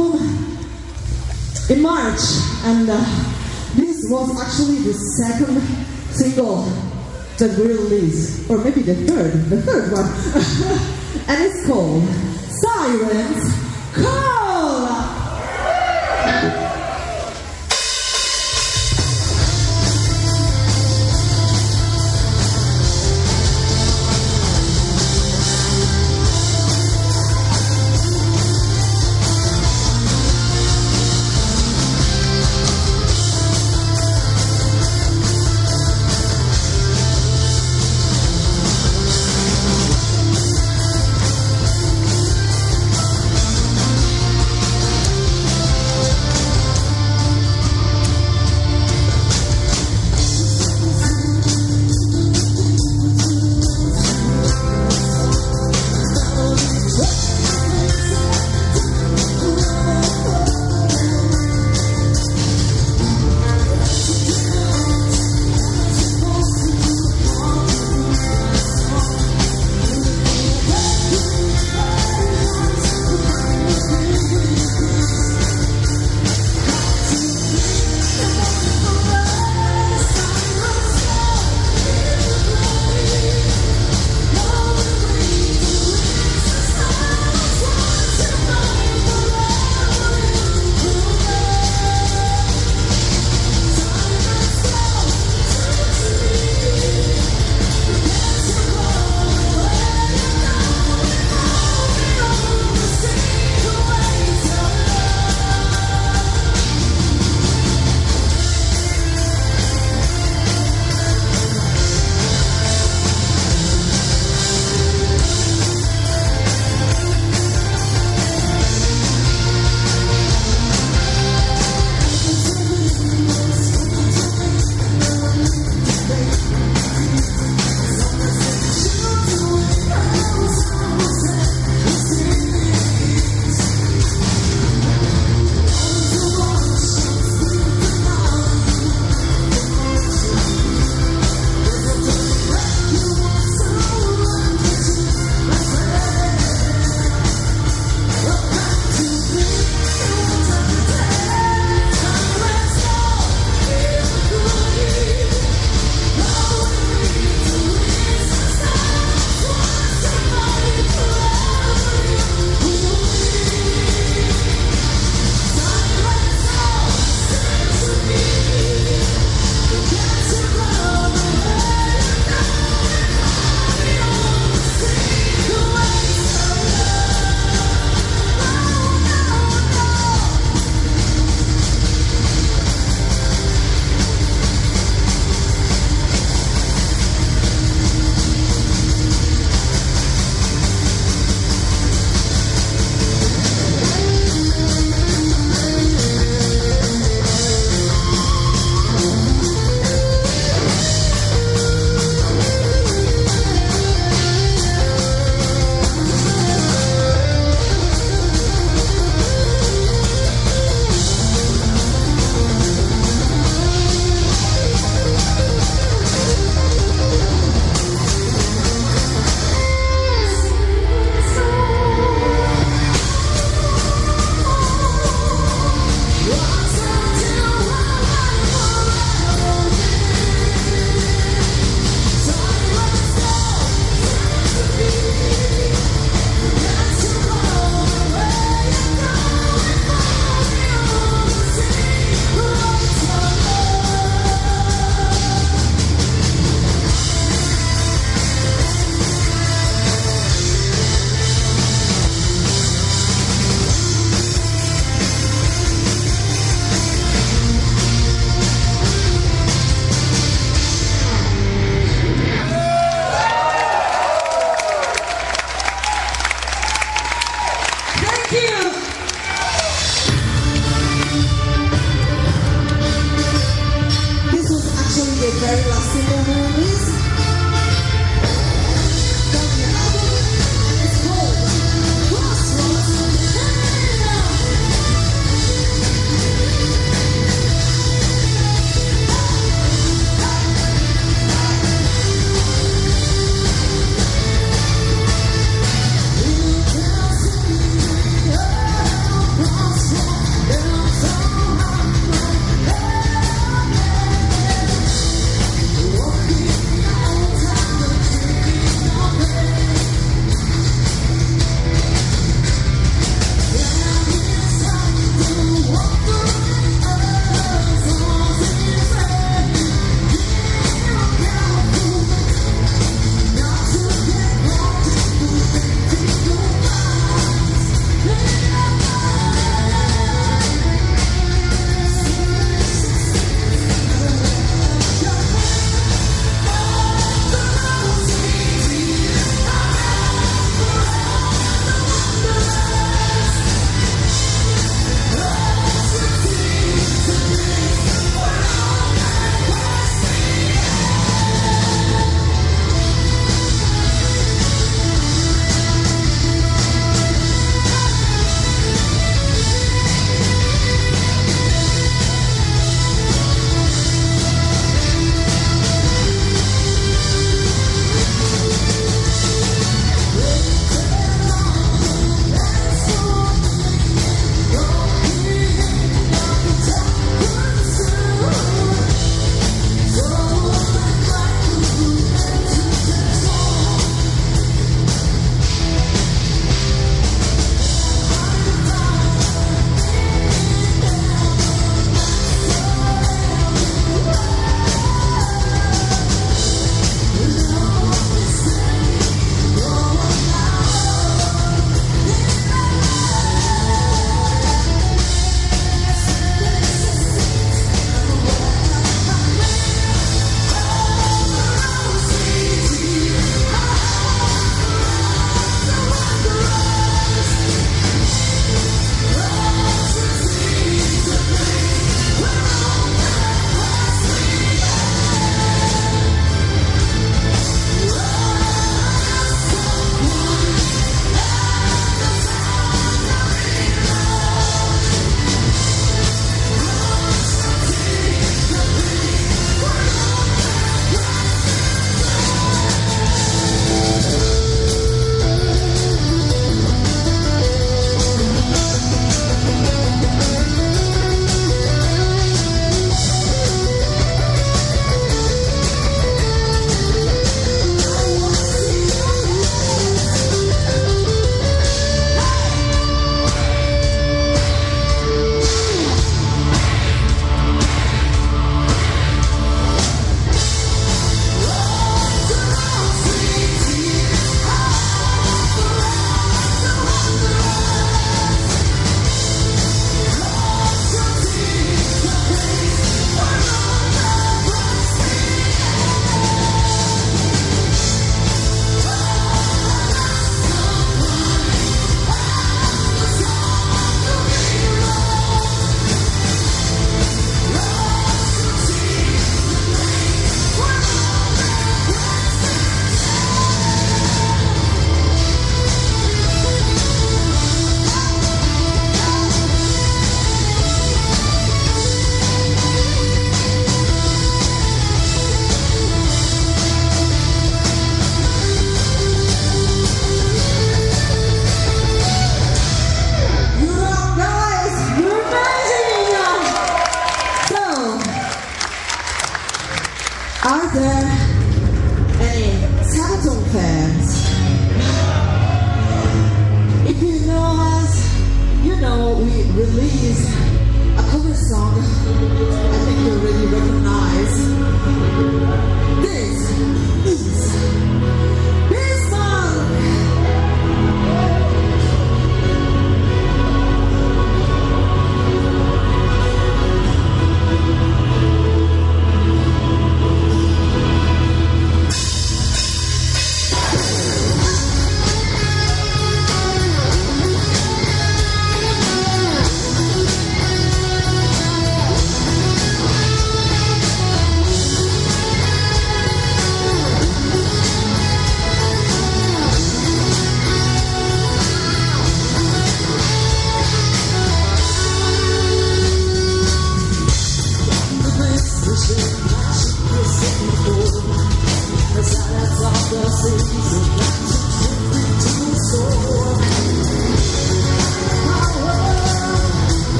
album in March, and this was actually the second single that we released, or maybe the third one, and it's called Sirens Call.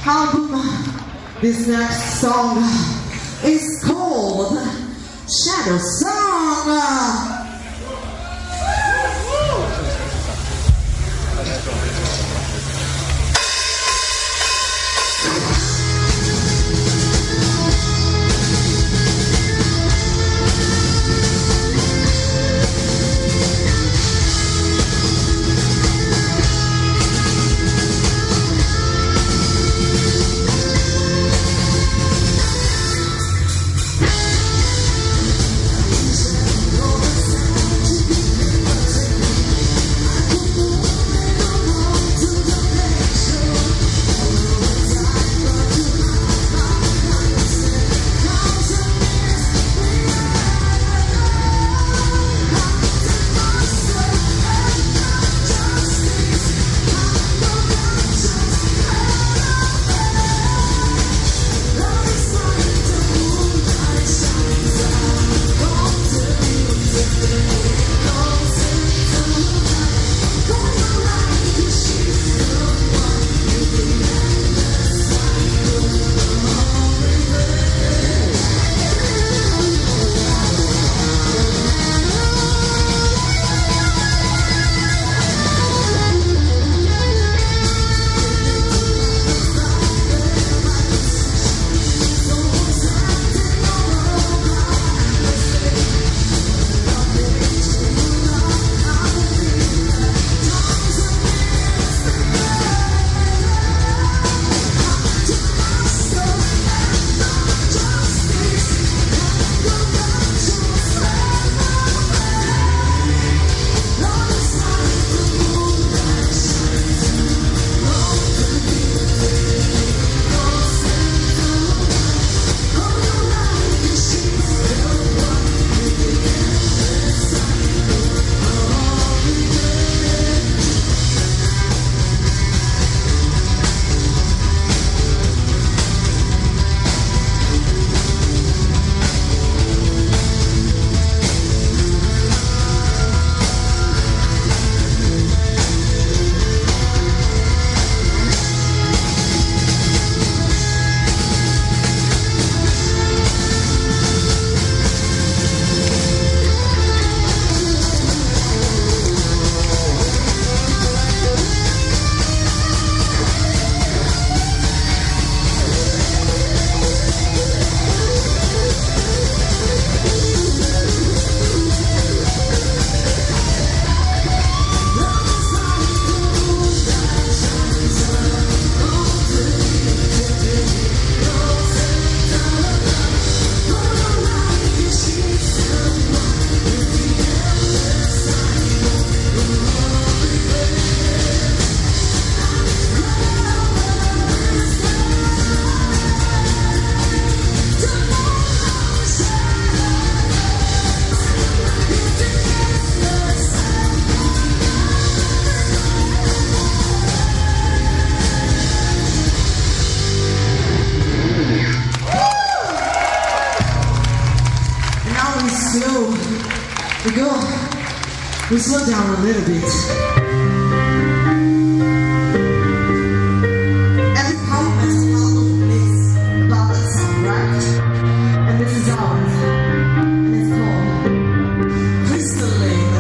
album. This next song is called Shadow Song. We slow down a little bit. Every power metal album is about that song, right? And this is ours. And it's called Crystal Lake.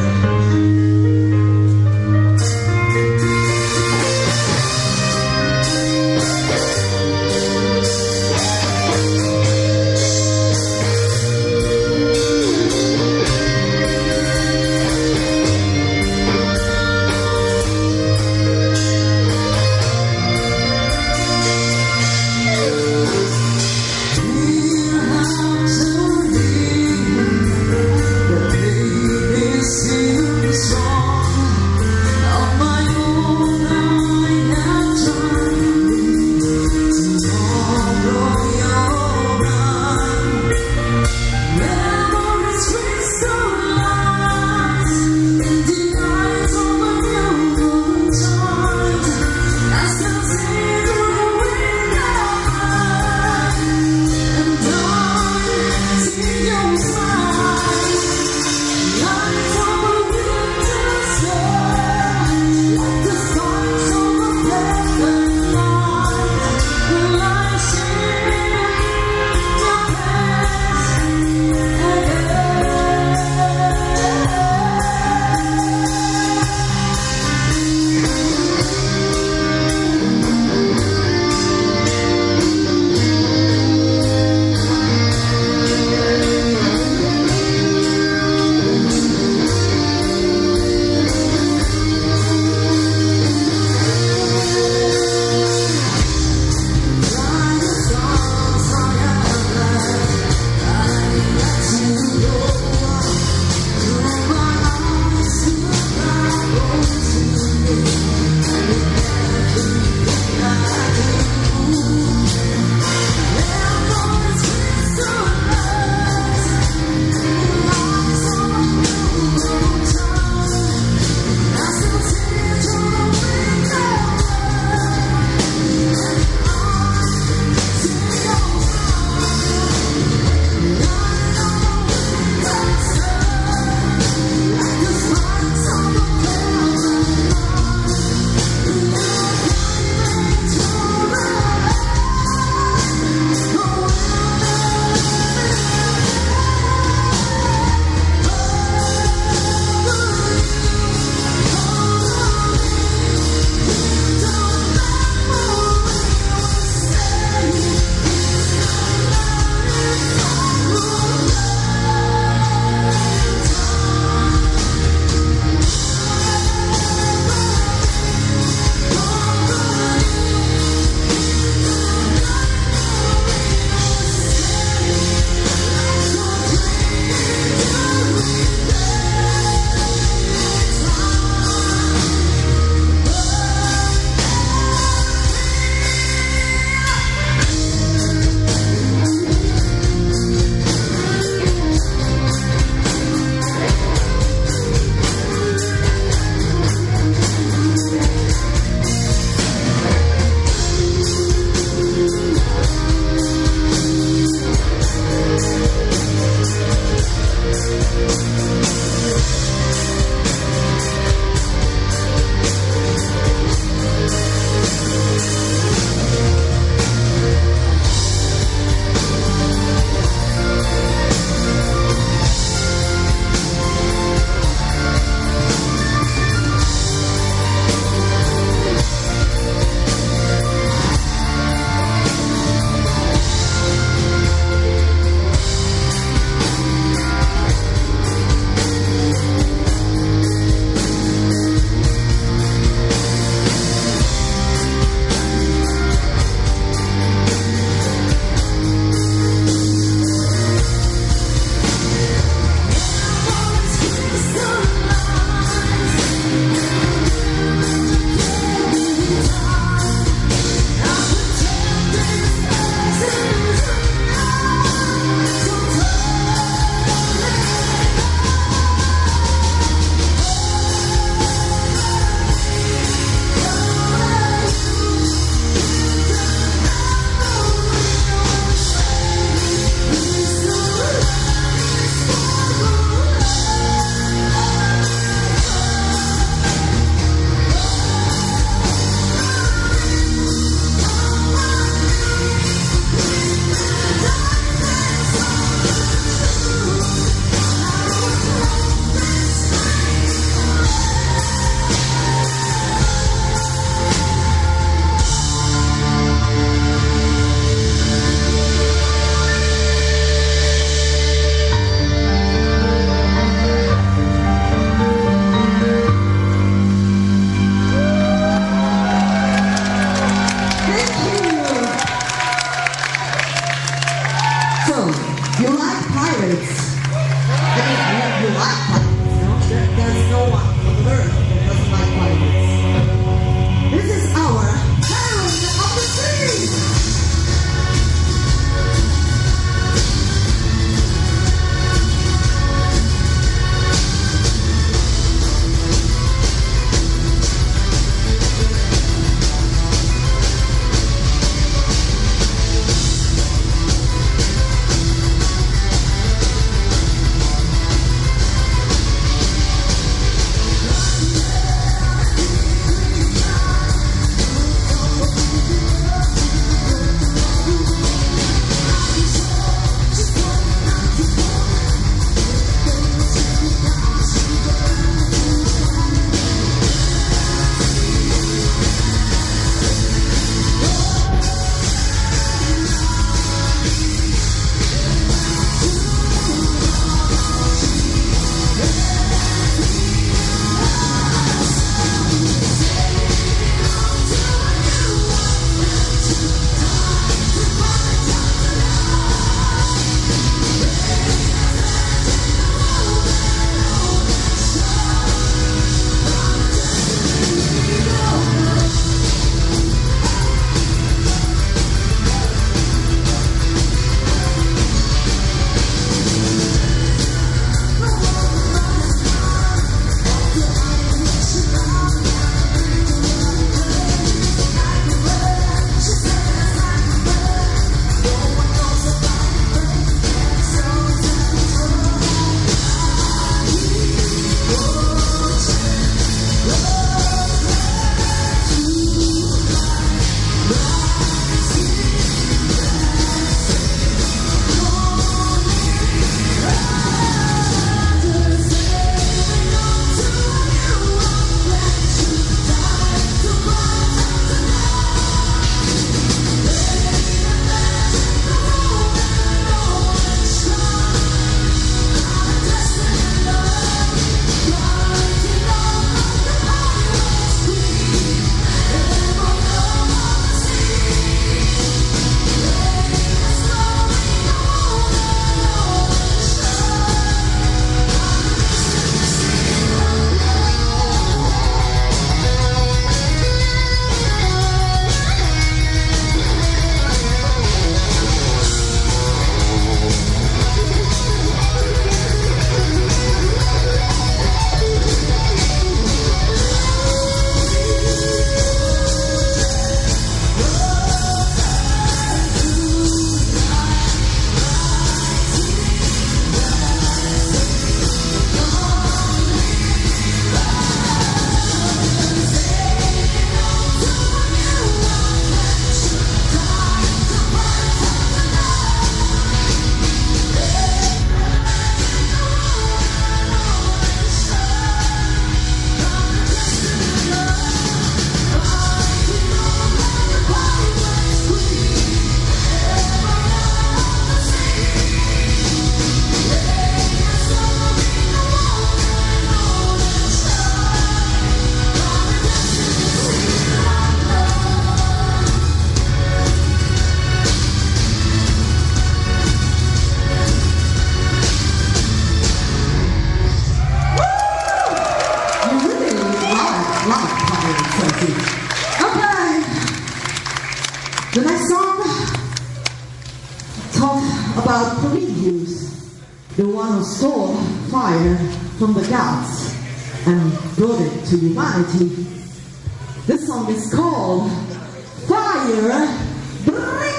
about Prometheus, the one who stole fire from the gods and brought it to humanity. This song is called Firebringer!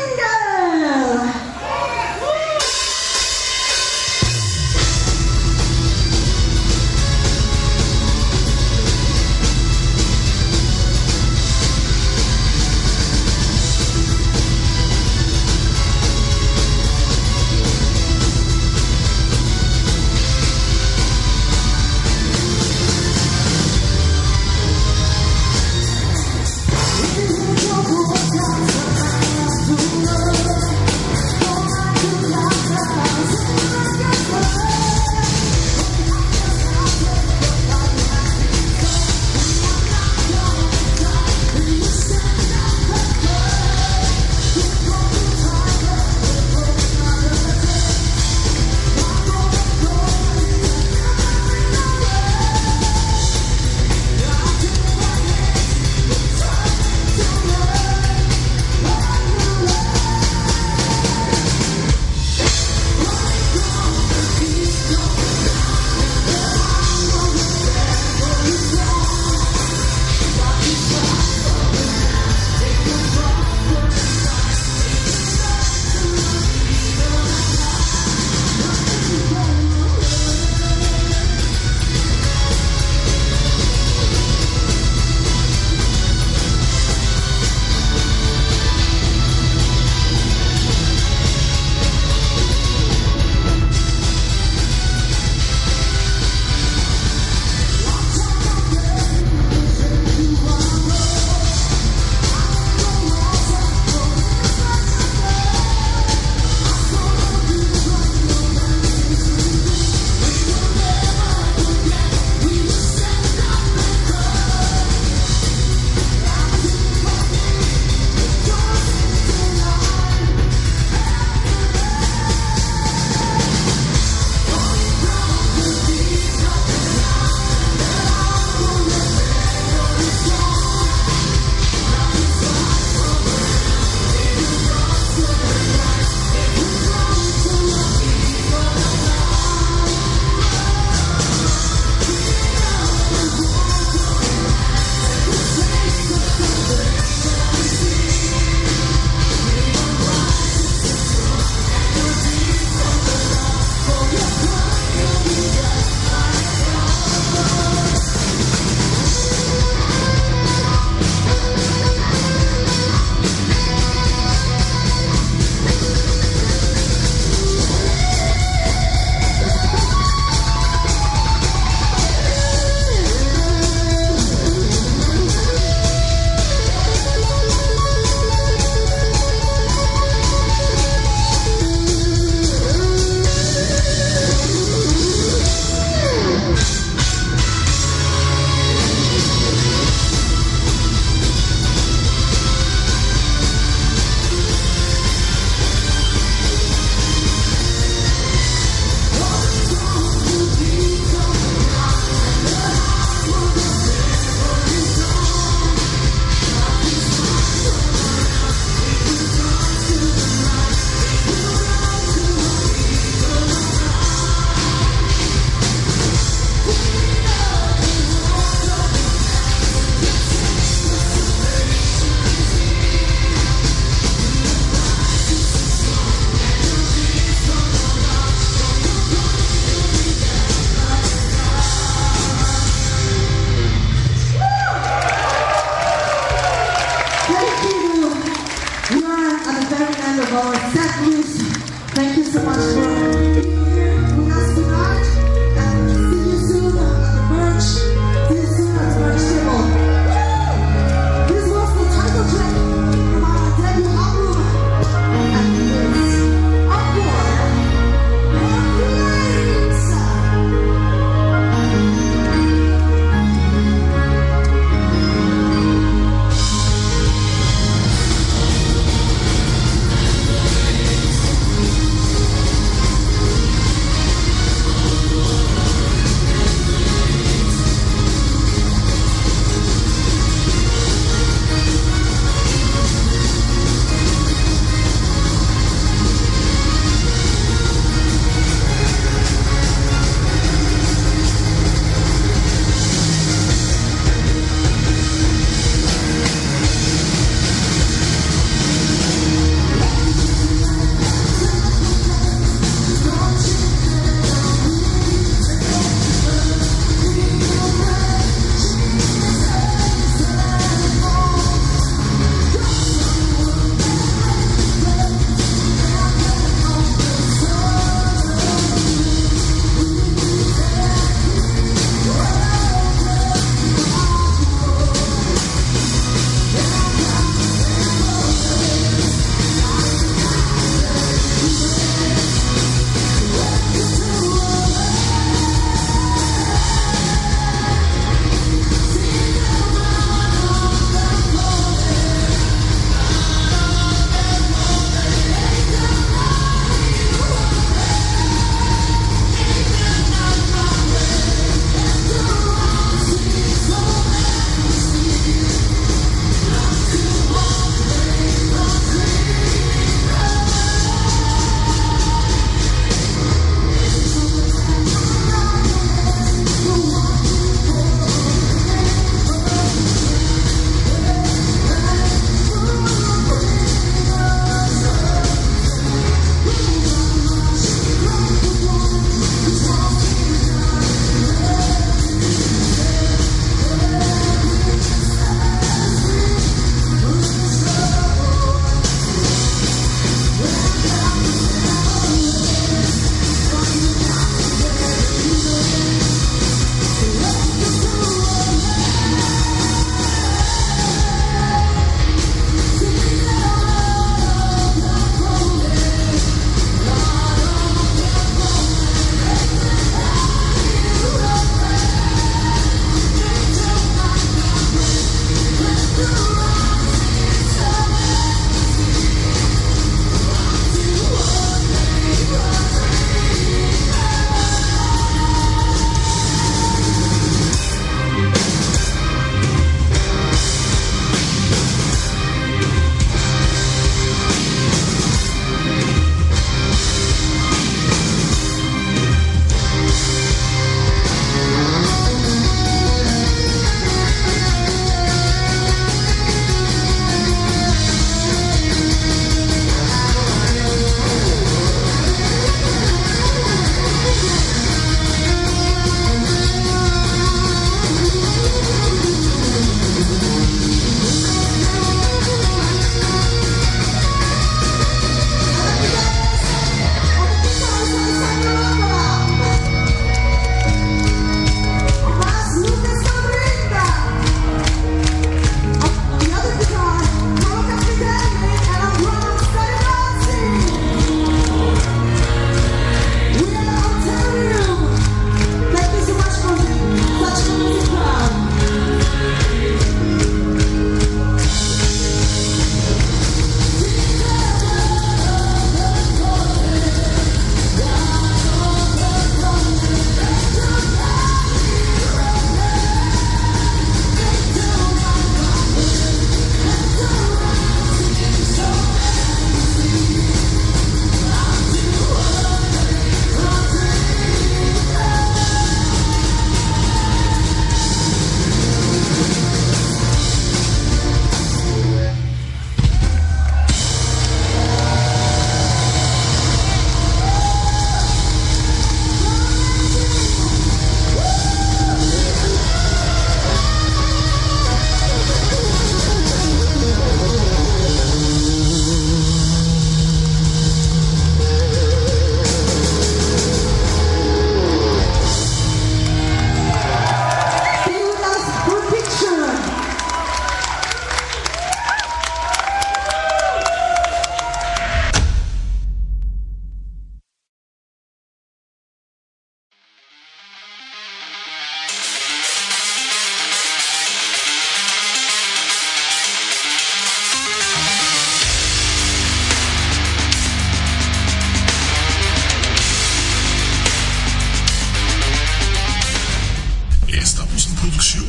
Estamos en producción.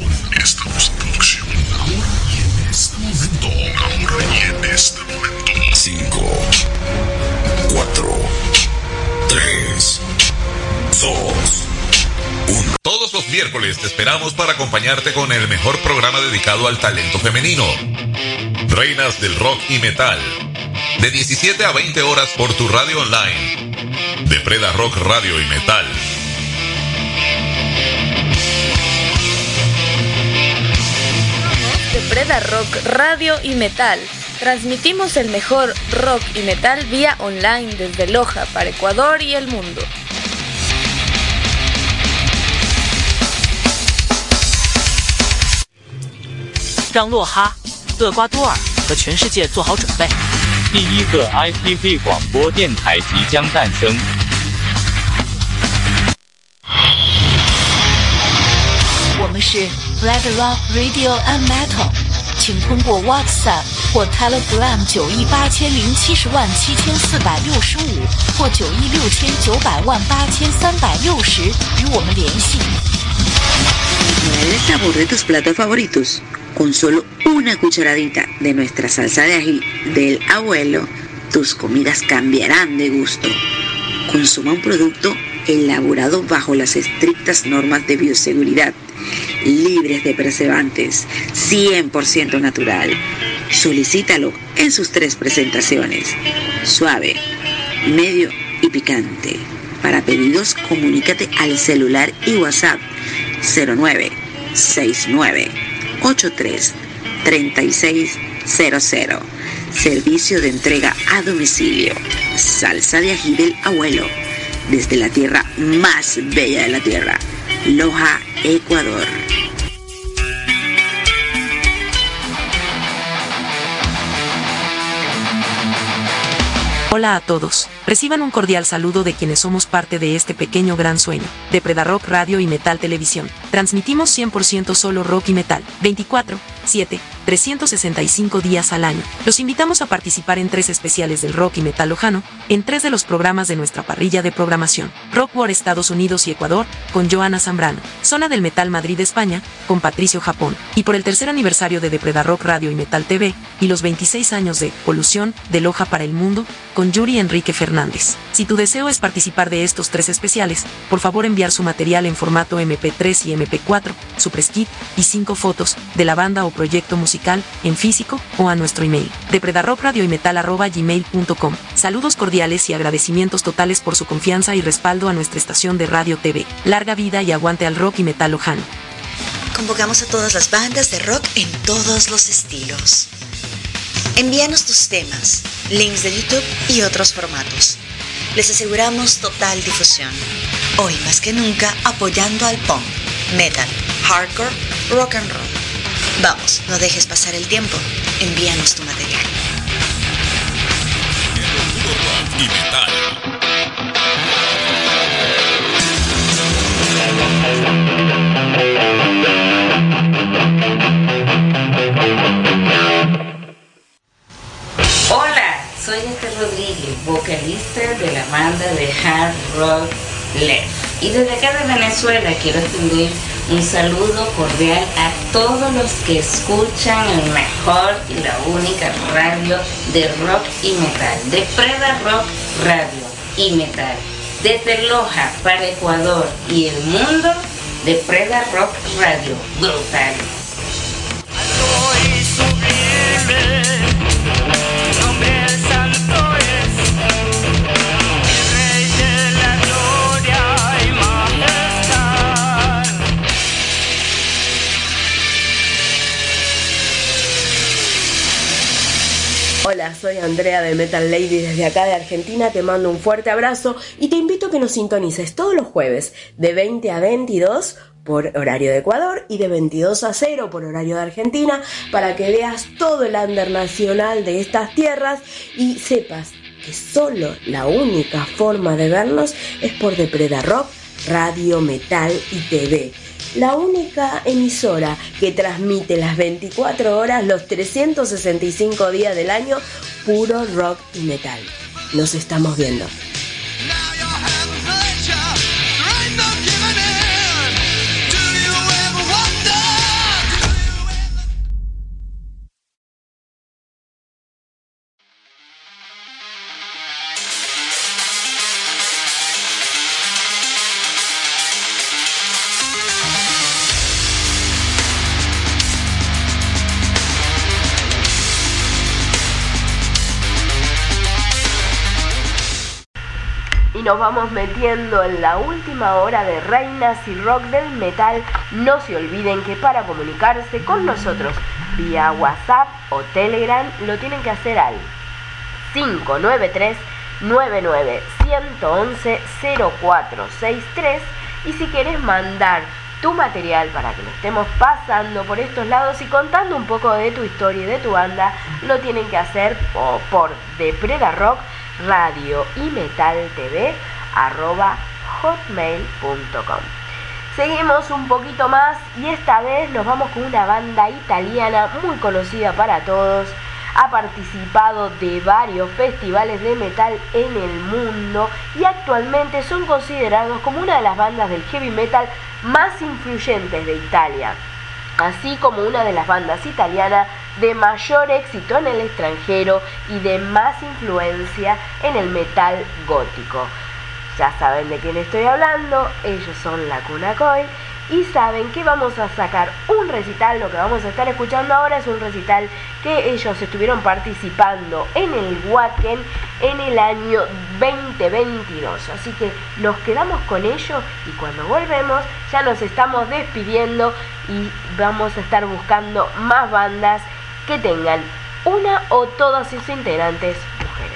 Ahora y en este momento. 5, 4, 3, 2, 1. Todos los miércoles te esperamos para acompañarte con el mejor programa dedicado al talento femenino. Reinas del rock y metal. De 17 a 20 horas por tu radio online. De Preda Rock Radio y Metal. De Preda Rock Radio y Metal. Transmitimos el mejor rock y metal vía online desde Loja para Ecuador y el mundo. 让洛哈、厄瓜多尔和全世界做好准备。 第一个 IPV 广播电台即将诞生。 我们是 Red Rock Radio and Metal， 请通过 WhatsApp 或 Telegram 980707465或91690083060与我们联系。 Mueve el sabor de tus platos favoritos. Con solo una cucharadita de nuestra salsa de ají del abuelo, tus comidas cambiarán de gusto. Consuma un producto elaborado bajo las estrictas normas de bioseguridad, libres de preservantes, 100% natural. Solicítalo en sus 3 presentaciones: suave, medio y picante. Para pedidos, comunícate al celular y WhatsApp 0969833600. Servicio de entrega a domicilio. Salsa de ají del abuelo. Desde la tierra más bella de la tierra. Loja, Ecuador. Hola a todos. Reciban un cordial saludo de quienes somos parte de este pequeño gran sueño, de Preda Rock Radio y Metal Televisión. Transmitimos 100% solo rock y metal, 24/7, 365 días al año. Los invitamos a participar en 3 especiales del rock y metal lojano, en 3 de los programas de nuestra parrilla de programación. Rock War Estados Unidos y Ecuador, con Joana Zambrano. Zona del Metal Madrid España, con Patricio Japón. Y por el 3er aniversario de Preda Rock Radio y Metal TV, y los 26 años de Polución, de Loja para el Mundo, con Yuri Enrique Fernández. Si tu deseo es participar de estos 3 especiales, por favor enviar su material en formato MP3 y MP4, su press kit y 5 fotos de la banda o proyecto musical en físico o a nuestro email de predarrockradioymetal@gmail.com. Saludos cordiales y agradecimientos totales por su confianza y respaldo a nuestra estación de radio TV. Larga vida y aguante al rock y metal lojano. Convocamos a todas las bandas de rock en todos los estilos. Envíanos tus temas, links de YouTube y otros formatos. Les aseguramos total difusión. Hoy más que nunca apoyando al punk, metal, hardcore, rock and roll. Vamos, no dejes pasar el tiempo. Envíanos tu material. Rock y metal. Hola, soy Esther Rodríguez, vocalista de la banda de hard rock Left. Y desde acá de Venezuela quiero extender un saludo cordial a todos los que escuchan el mejor y la única radio de rock y metal, de Preda Rock Radio y Metal. Desde Loja para Ecuador y el mundo, de Preda Rock Radio. Brutal. Hola, soy Andrea de Metal Lady desde acá de Argentina, te mando un fuerte abrazo y te invito a que nos sintonices todos los jueves de 20 a 22 por horario de Ecuador y de 22 a 0 por horario de Argentina para que veas todo el under nacional de estas tierras y sepas que solo la única forma de vernos es por de Preda Rock, Radio, Metal y TV. La única emisora que transmite las 24 horas, los 365 días del año, puro rock y metal. Nos estamos viendo. Now your hands are at you, there ain't no giving in. Do you ever nos vamos metiendo en la última hora de Reinas y Rock del Metal. No se olviden que para comunicarse con nosotros vía WhatsApp o Telegram lo tienen que hacer al 593 99 111 0463, y si quieres mandar tu material para que lo estemos pasando por estos lados y contando un poco de tu historia y de tu banda, lo tienen que hacer por Depredarock Radio y Metal TV @hotmail.com. Seguimos un poquito más y esta vez nos vamos con una banda italiana muy conocida para todos. Ha participado de varios festivales de metal en el mundo y actualmente son considerados como una de las bandas del heavy metal más influyentes de Italia, así como una de las bandas italianas de mayor éxito en el extranjero y de más influencia en el metal gótico. Ya saben de quién estoy hablando, ellos son la Cuna Coil y saben que vamos a sacar un recital. Lo que vamos a estar escuchando ahora es un recital que ellos estuvieron participando en el Wacken en el año 2022, así que nos quedamos con ellos y cuando volvemos ya nos estamos despidiendo y vamos a estar buscando más bandas que tengan una o todas sus integrantes mujeres.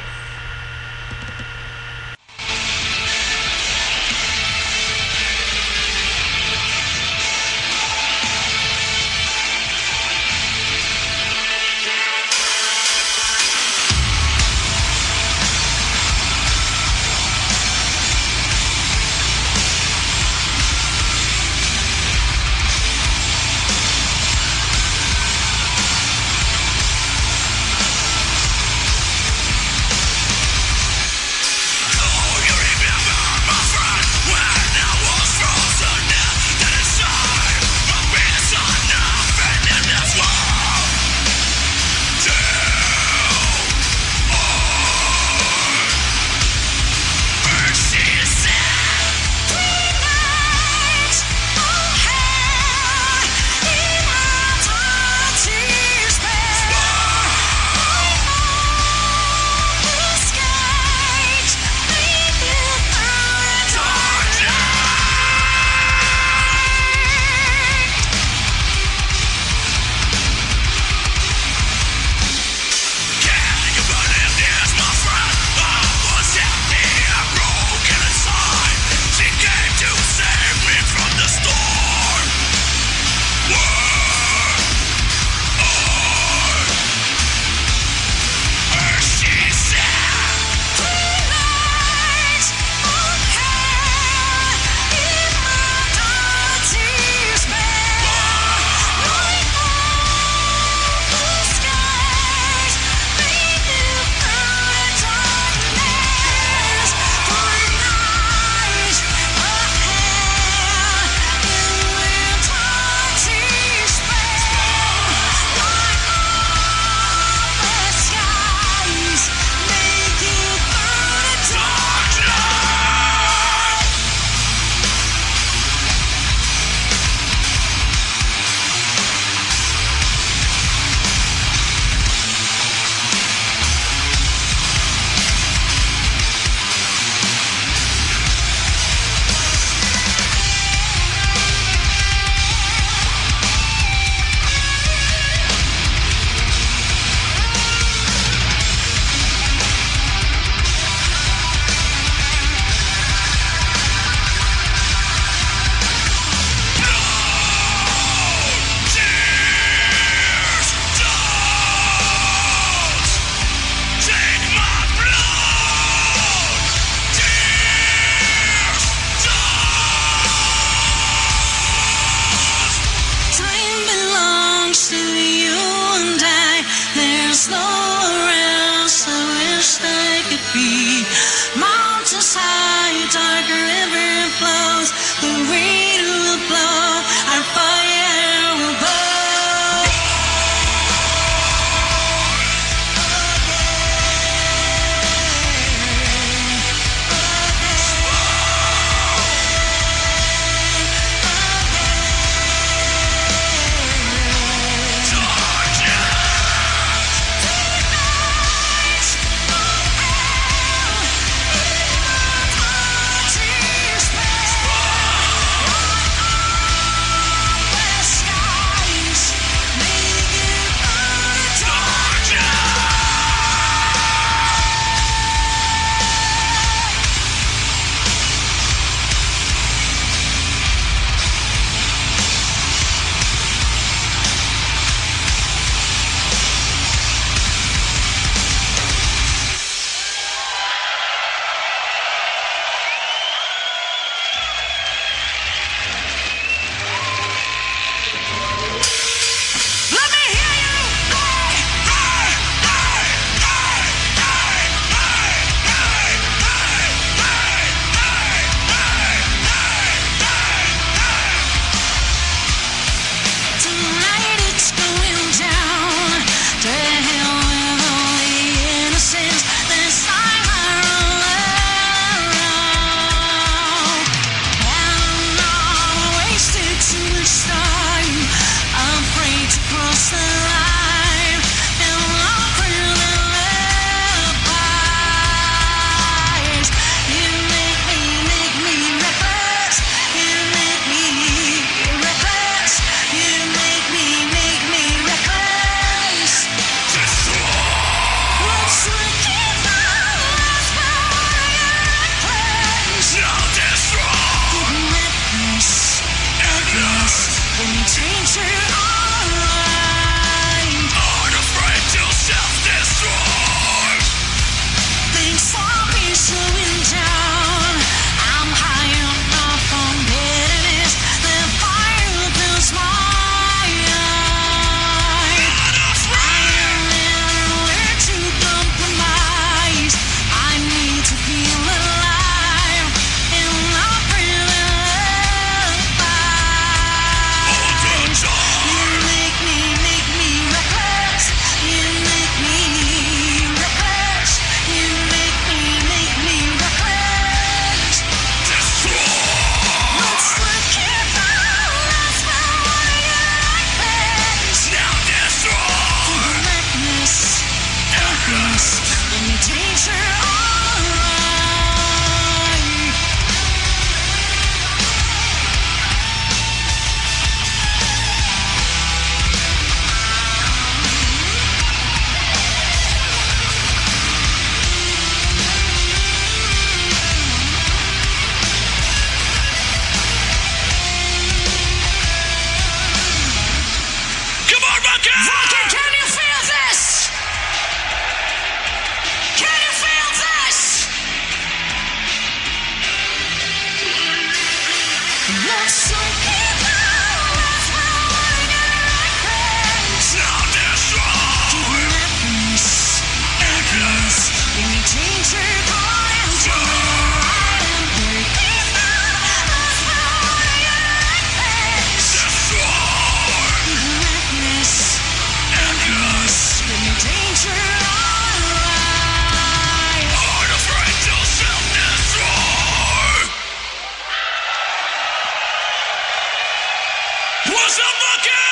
What's up, Booker?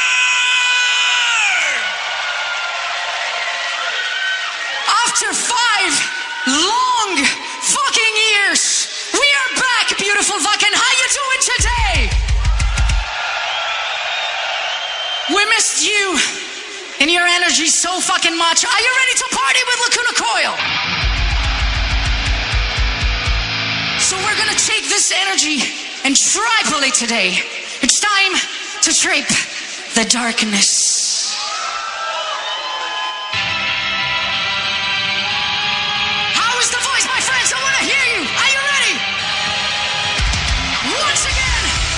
After 5 long fucking years, we are back, beautiful fucking. How you doing today? We missed you and your energy so fucking much. Are you ready to party with Lacuna Coil? So we're gonna take this energy and triple it today. It's time to trip the darkness. How is the voice, my friends? I wanna hear you. Are you ready? Once again.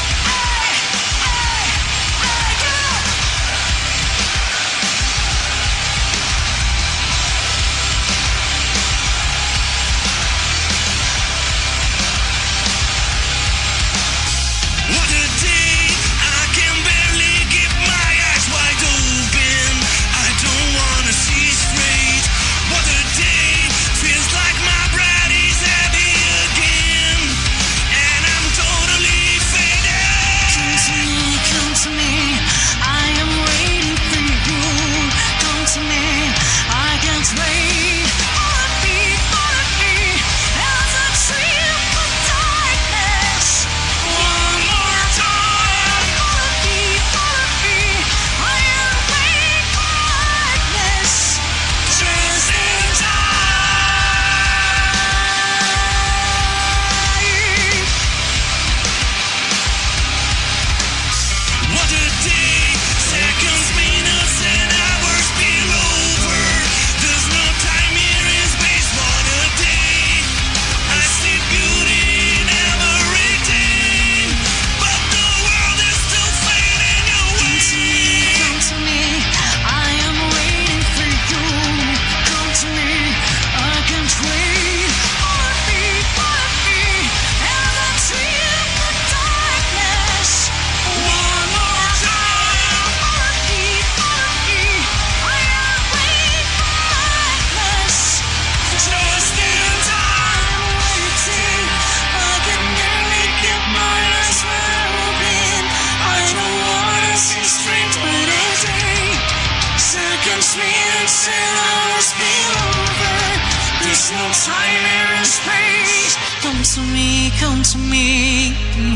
Come to me, come to me,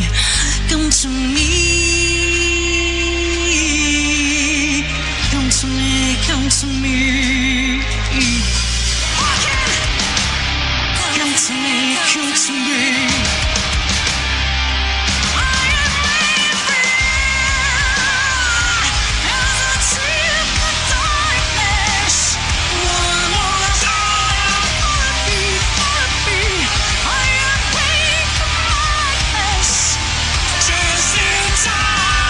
come to me, come to me, come to me, come to me, come to me. Just in time.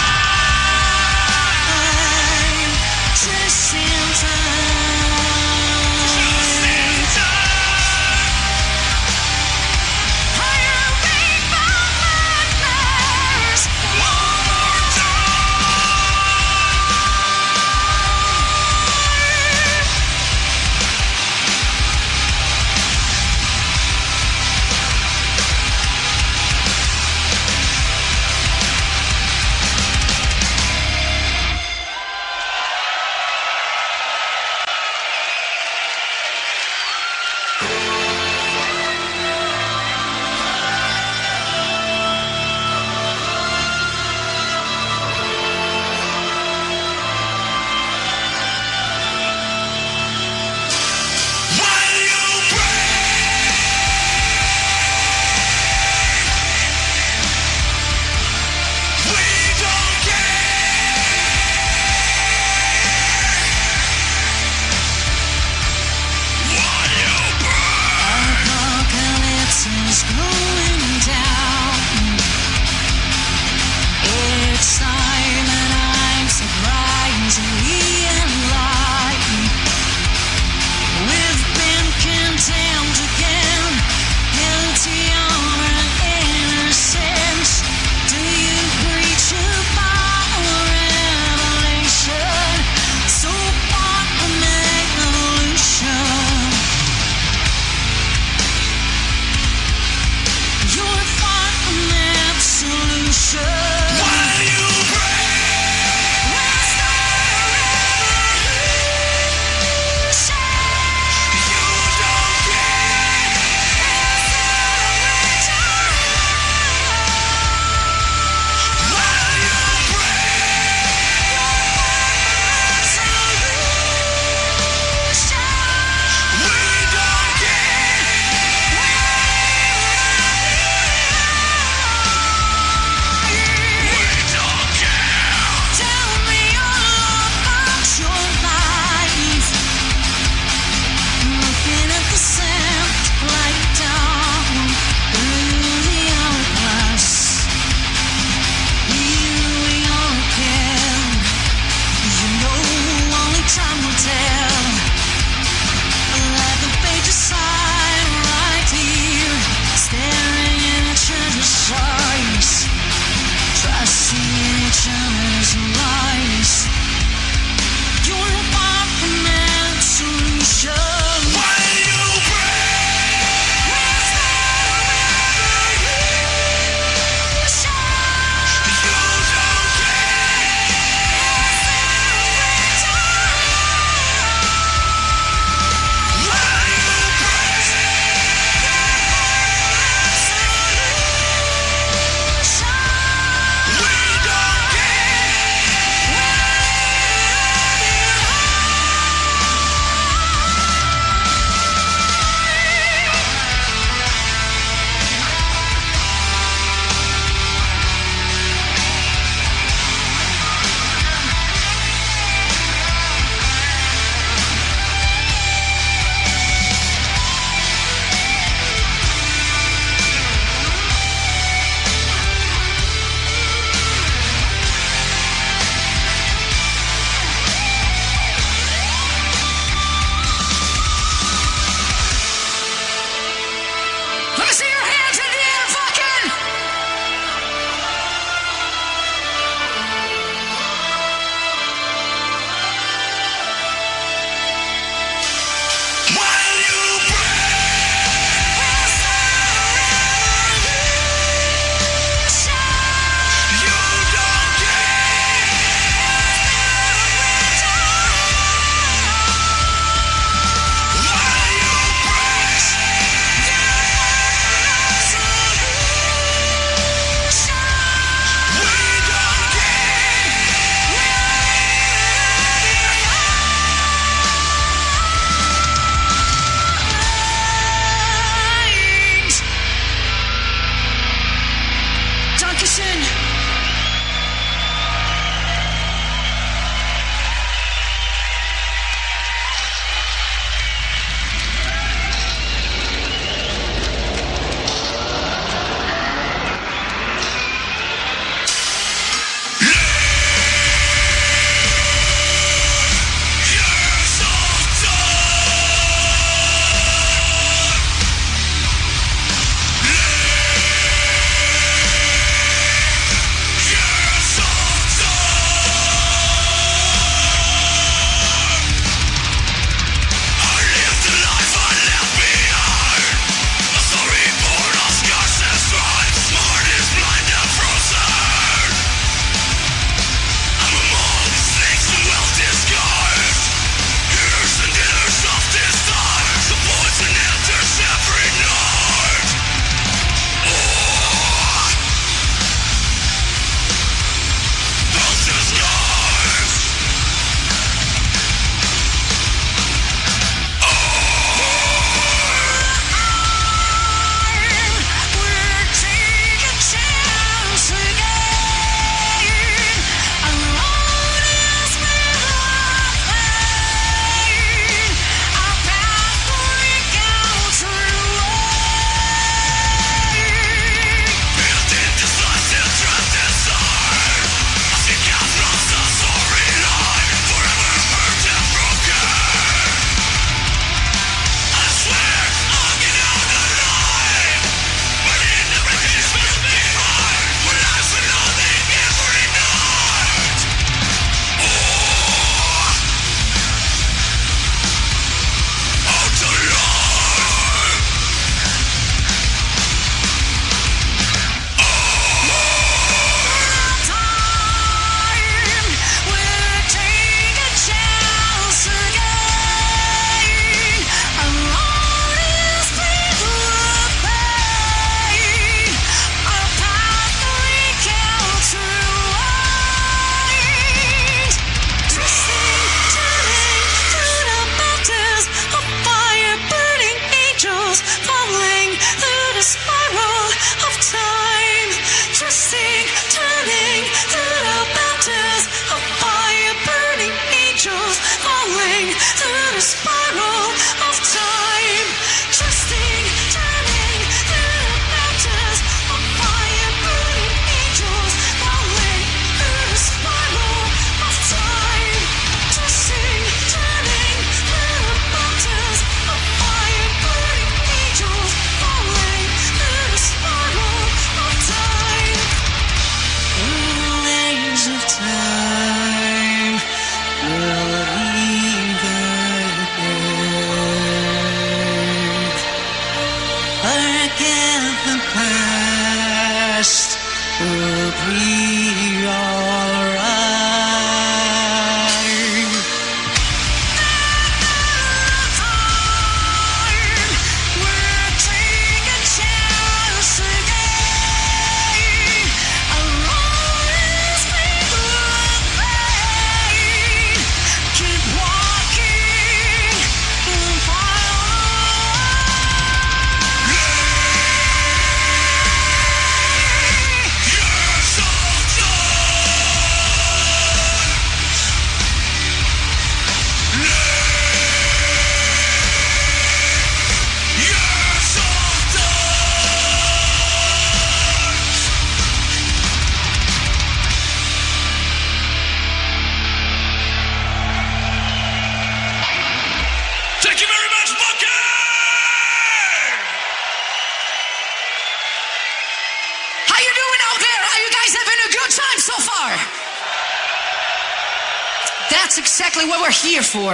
That's exactly what we're here for.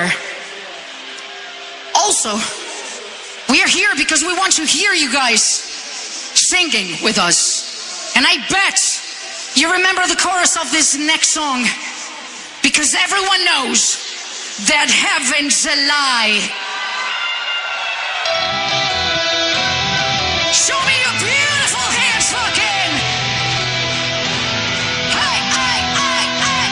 Also, we are here because we want to hear you guys singing with us. And I bet you remember the chorus of this next song, because everyone knows that heaven's a lie. Show me your beautiful hands, fucking. Hey, hey, hey, hey.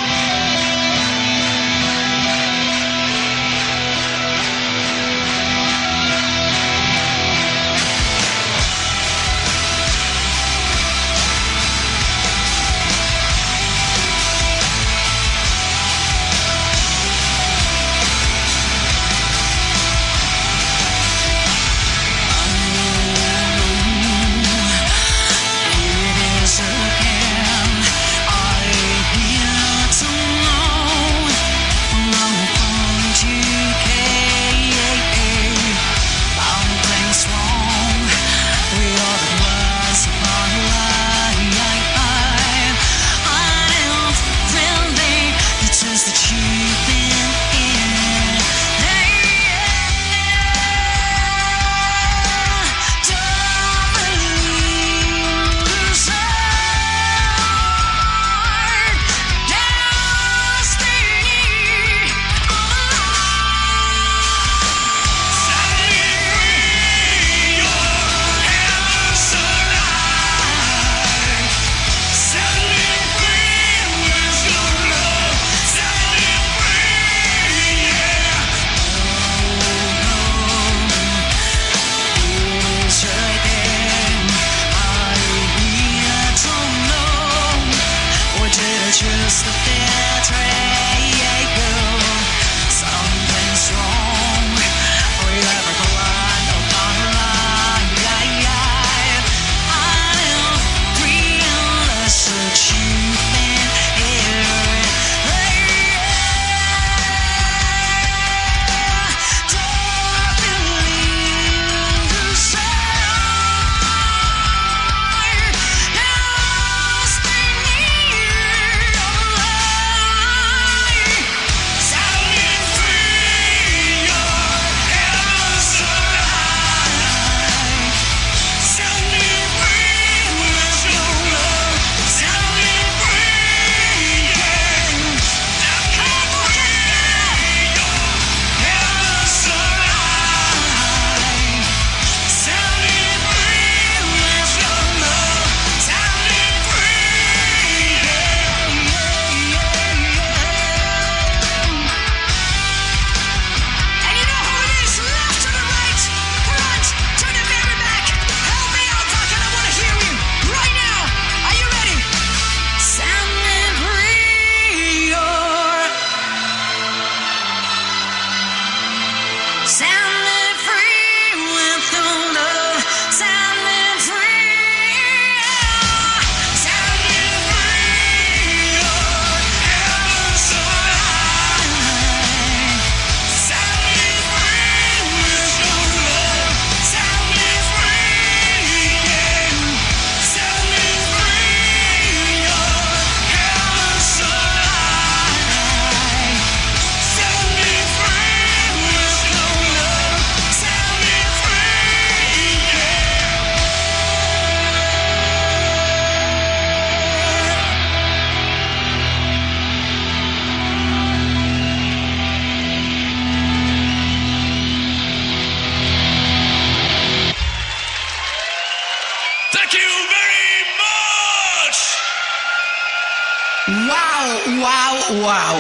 Wow.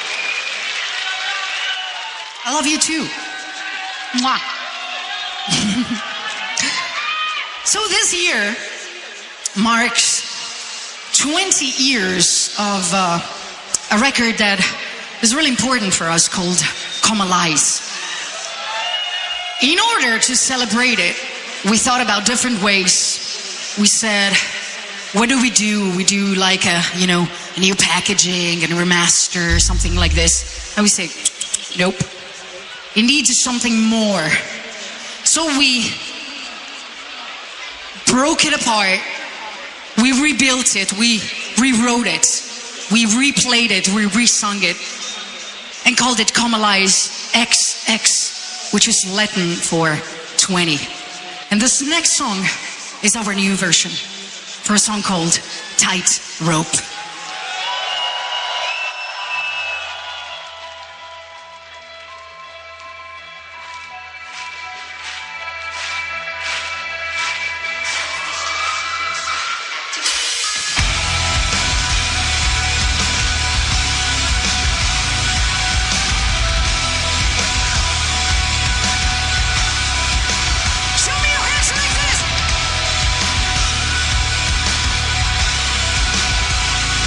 I love you too. Mwah. So this year marks 20 years of a record that is really important for us called Come Alive. In order to celebrate it, we thought about different ways. We said, what do? We do like a new packaging and remaster, something like this. And we say, nope. It needs something more. So we broke it apart. We rebuilt it. We rewrote it. We replayed it. We resung it. and called it Comalize XX, which is Latin for 20. And this next song is our new version for a song called Tight Rope. Show me your hands like this.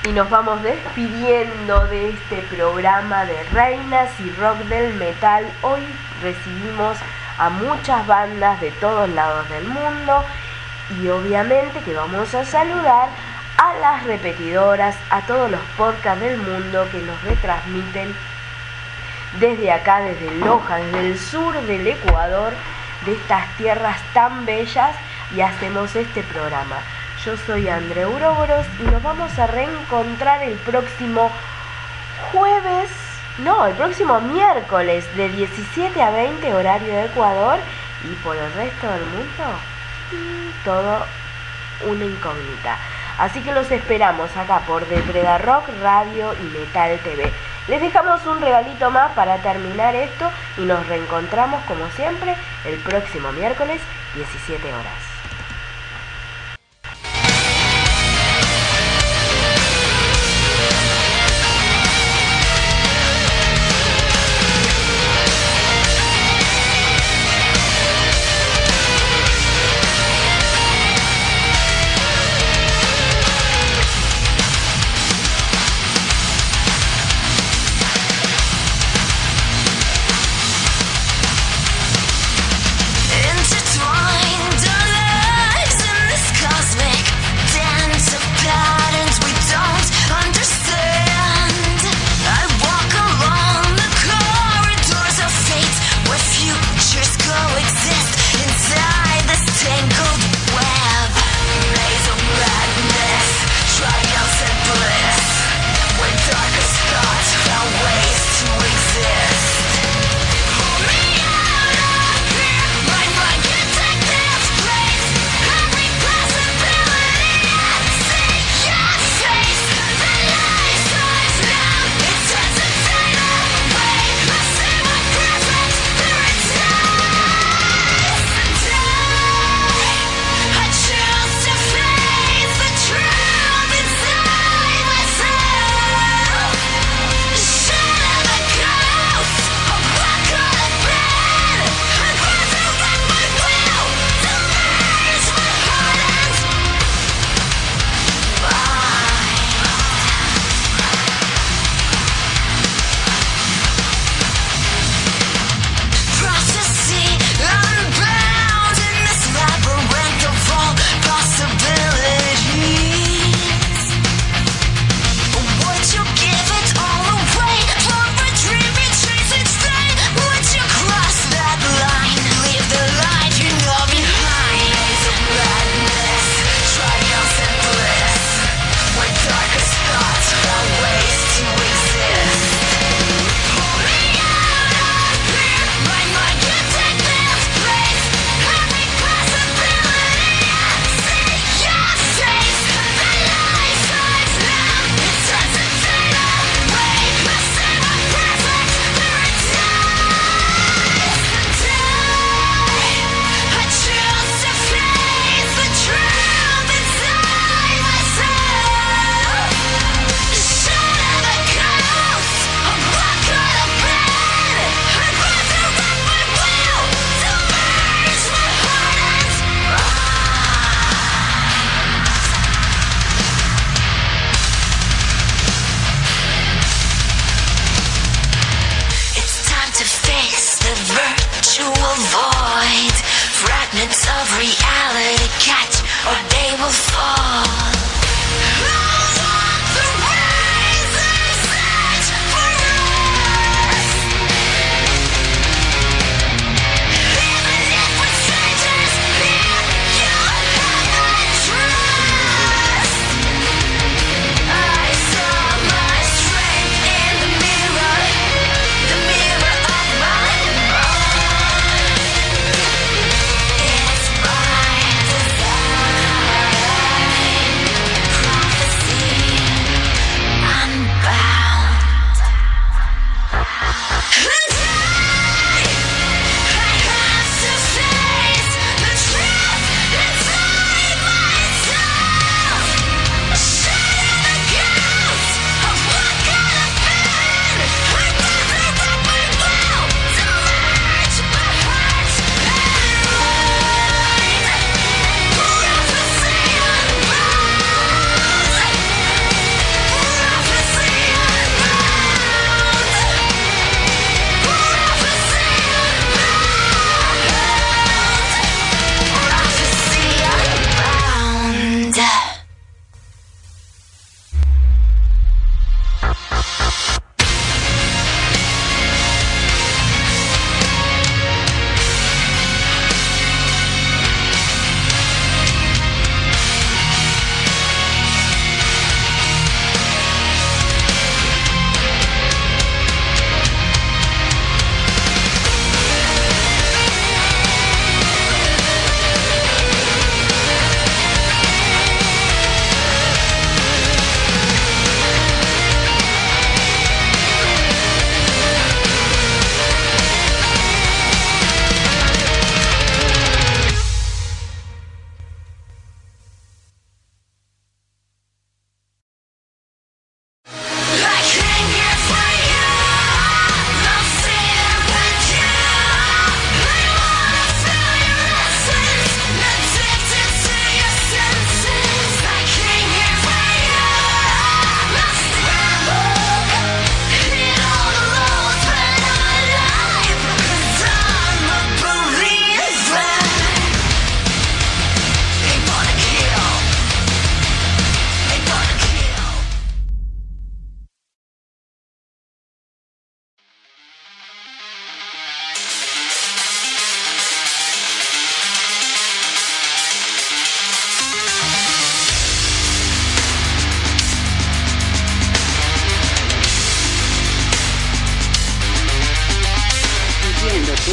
y nos vamos despidiendo de este programa de Reinas y Rock del Metal. Hoy recibimos a muchas bandas de todos lados del mundo y obviamente que vamos a saludar a las repetidoras, a todos los podcasts del mundo que nos retransmiten desde acá, desde Loja, desde el sur del Ecuador, de estas tierras tan bellas, y hacemos este programa. Yo soy André Uroboros y nos vamos a reencontrar el próximo el próximo miércoles de 17 a 20 horario de Ecuador, y por el resto del mundo todo una incógnita. Así que los esperamos acá por Depredar Rock Radio y Metal TV. Les dejamos un regalito más para terminar esto y nos reencontramos como siempre el próximo miércoles 17 horas. Desire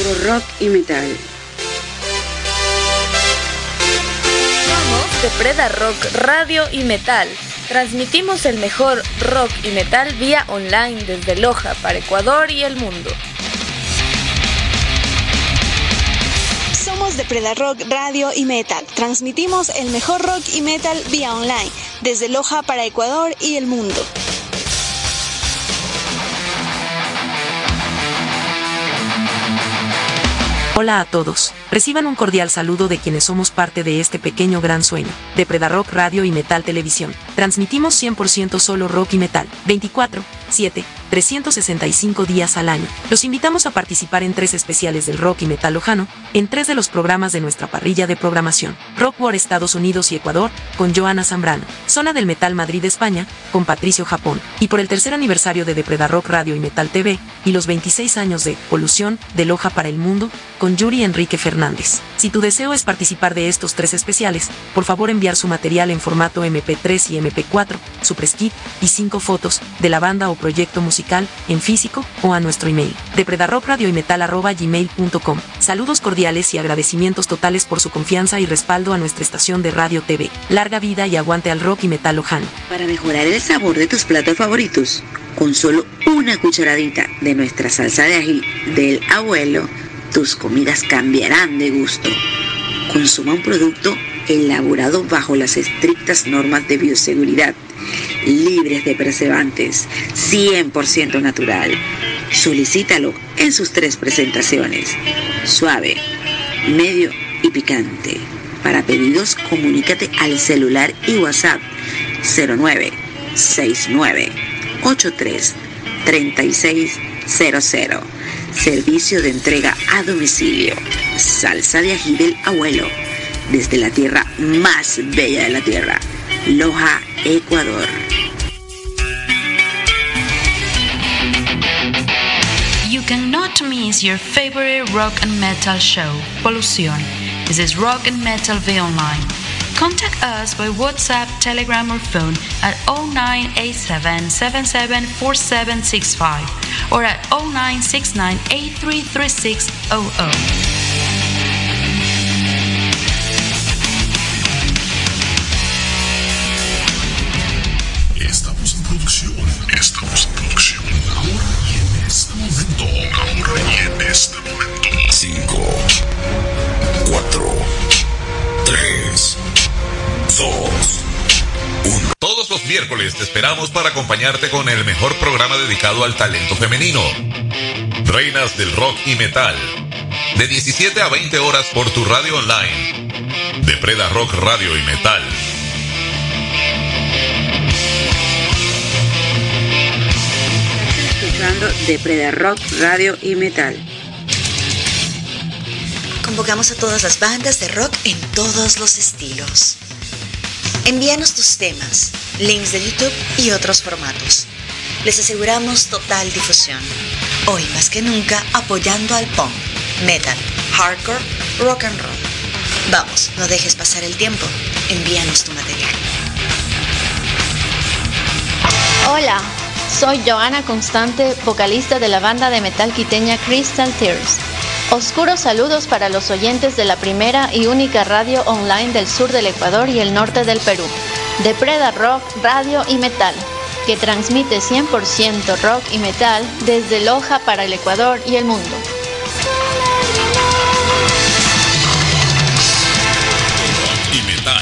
puro rock y metal. Somos de Preda Rock Radio y Metal. Transmitimos el mejor rock y metal vía online desde Loja para Ecuador y el mundo. Somos de Preda Rock Radio y Metal. Transmitimos el mejor rock y metal vía online desde Loja para Ecuador y el mundo. Hola a todos, reciban un cordial saludo de quienes somos parte de este pequeño gran sueño, de Preda Rock Radio y Metal Televisión. Transmitimos 100% solo rock y metal, 24/7, 365 días al año. Los invitamos a participar en 3 especiales del rock y metal lojano, en 3 de los programas de nuestra parrilla de programación. Rock War Estados Unidos y Ecuador, con Joana Zambrano. Zona del Metal Madrid España, con Patricio Japón. Y por el 3er aniversario de Preda Rock Radio y Metal TV, y los 26 años de Polución, de Loja para el Mundo, con Yuri Enrique Fernández. Si tu deseo es participar de estos 3 especiales, por favor enviar su material en formato MP3 y MP4, su press kit y 5 fotos de la banda o proyecto musical en físico o a nuestro email de predarocradioymetal@gmail.com. Saludos cordiales y agradecimientos totales por su confianza y respaldo a nuestra estación de radio TV. Larga vida y aguante al rock y metal lojano. Para mejorar el sabor de tus platos favoritos, con solo una cucharadita de nuestra salsa de ají del abuelo, tus comidas cambiarán de gusto. Consuma un producto elaborado bajo las estrictas normas de bioseguridad, libres de preservantes, 100% natural. Solicítalo en sus 3 presentaciones: suave, medio y picante. Para pedidos, comunícate al celular y WhatsApp 0969833600. Servicio de entrega a domicilio. Salsa de ají del abuelo, desde la tierra más bella de la tierra, Loja, Ecuador. You cannot miss your favorite rock and metal show, Polución. This is Rock and Metal V Online. Contact us by WhatsApp, Telegram or phone at 0987-774765 or at 0969-833600. Estamos en producción ahora y en este momento. 5, 4, 3, 2, 1. Todos los miércoles te esperamos para acompañarte con el mejor programa dedicado al talento femenino. Reinas del rock y metal. De 17 a 20 horas por tu radio online. De Preda Rock Radio y Metal. Escuchando de Preda Rock Radio y Metal. Convocamos a todas las bandas de rock en todos los estilos. Envíanos tus temas, links de YouTube y otros formatos. Les aseguramos total difusión. Hoy más que nunca apoyando al punk, metal, hardcore, rock and roll. Vamos, no dejes pasar el tiempo. Envíanos tu material. Hola, soy Joana Constante, vocalista de la banda de metal quiteña Crystal Tears. Oscuros saludos para los oyentes de la primera y única radio online del sur del Ecuador y el norte del Perú, de Preda Rock, Radio y Metal, que transmite 100% rock y metal desde Loja para el Ecuador y el mundo. Y metal.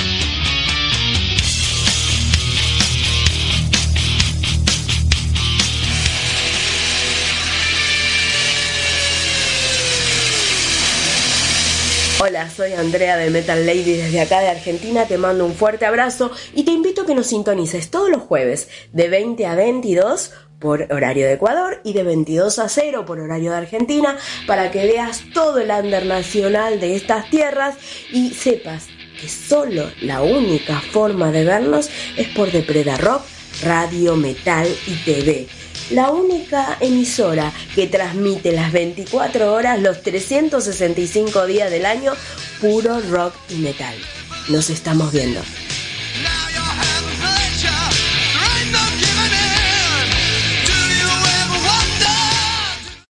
Hola, soy Andrea de Metal Lady desde acá de Argentina, te mando un fuerte abrazo y te invito a que nos sintonices todos los jueves de 20 a 22 por horario de Ecuador y de 22 a 0 por horario de Argentina para que veas todo el under nacional de estas tierras y sepas que solo la única forma de vernos es por de Preda Rock, Radio, Metal y TV. La única emisora que transmite las 24 horas, los 365 días del año, puro rock y metal. Nos estamos viendo.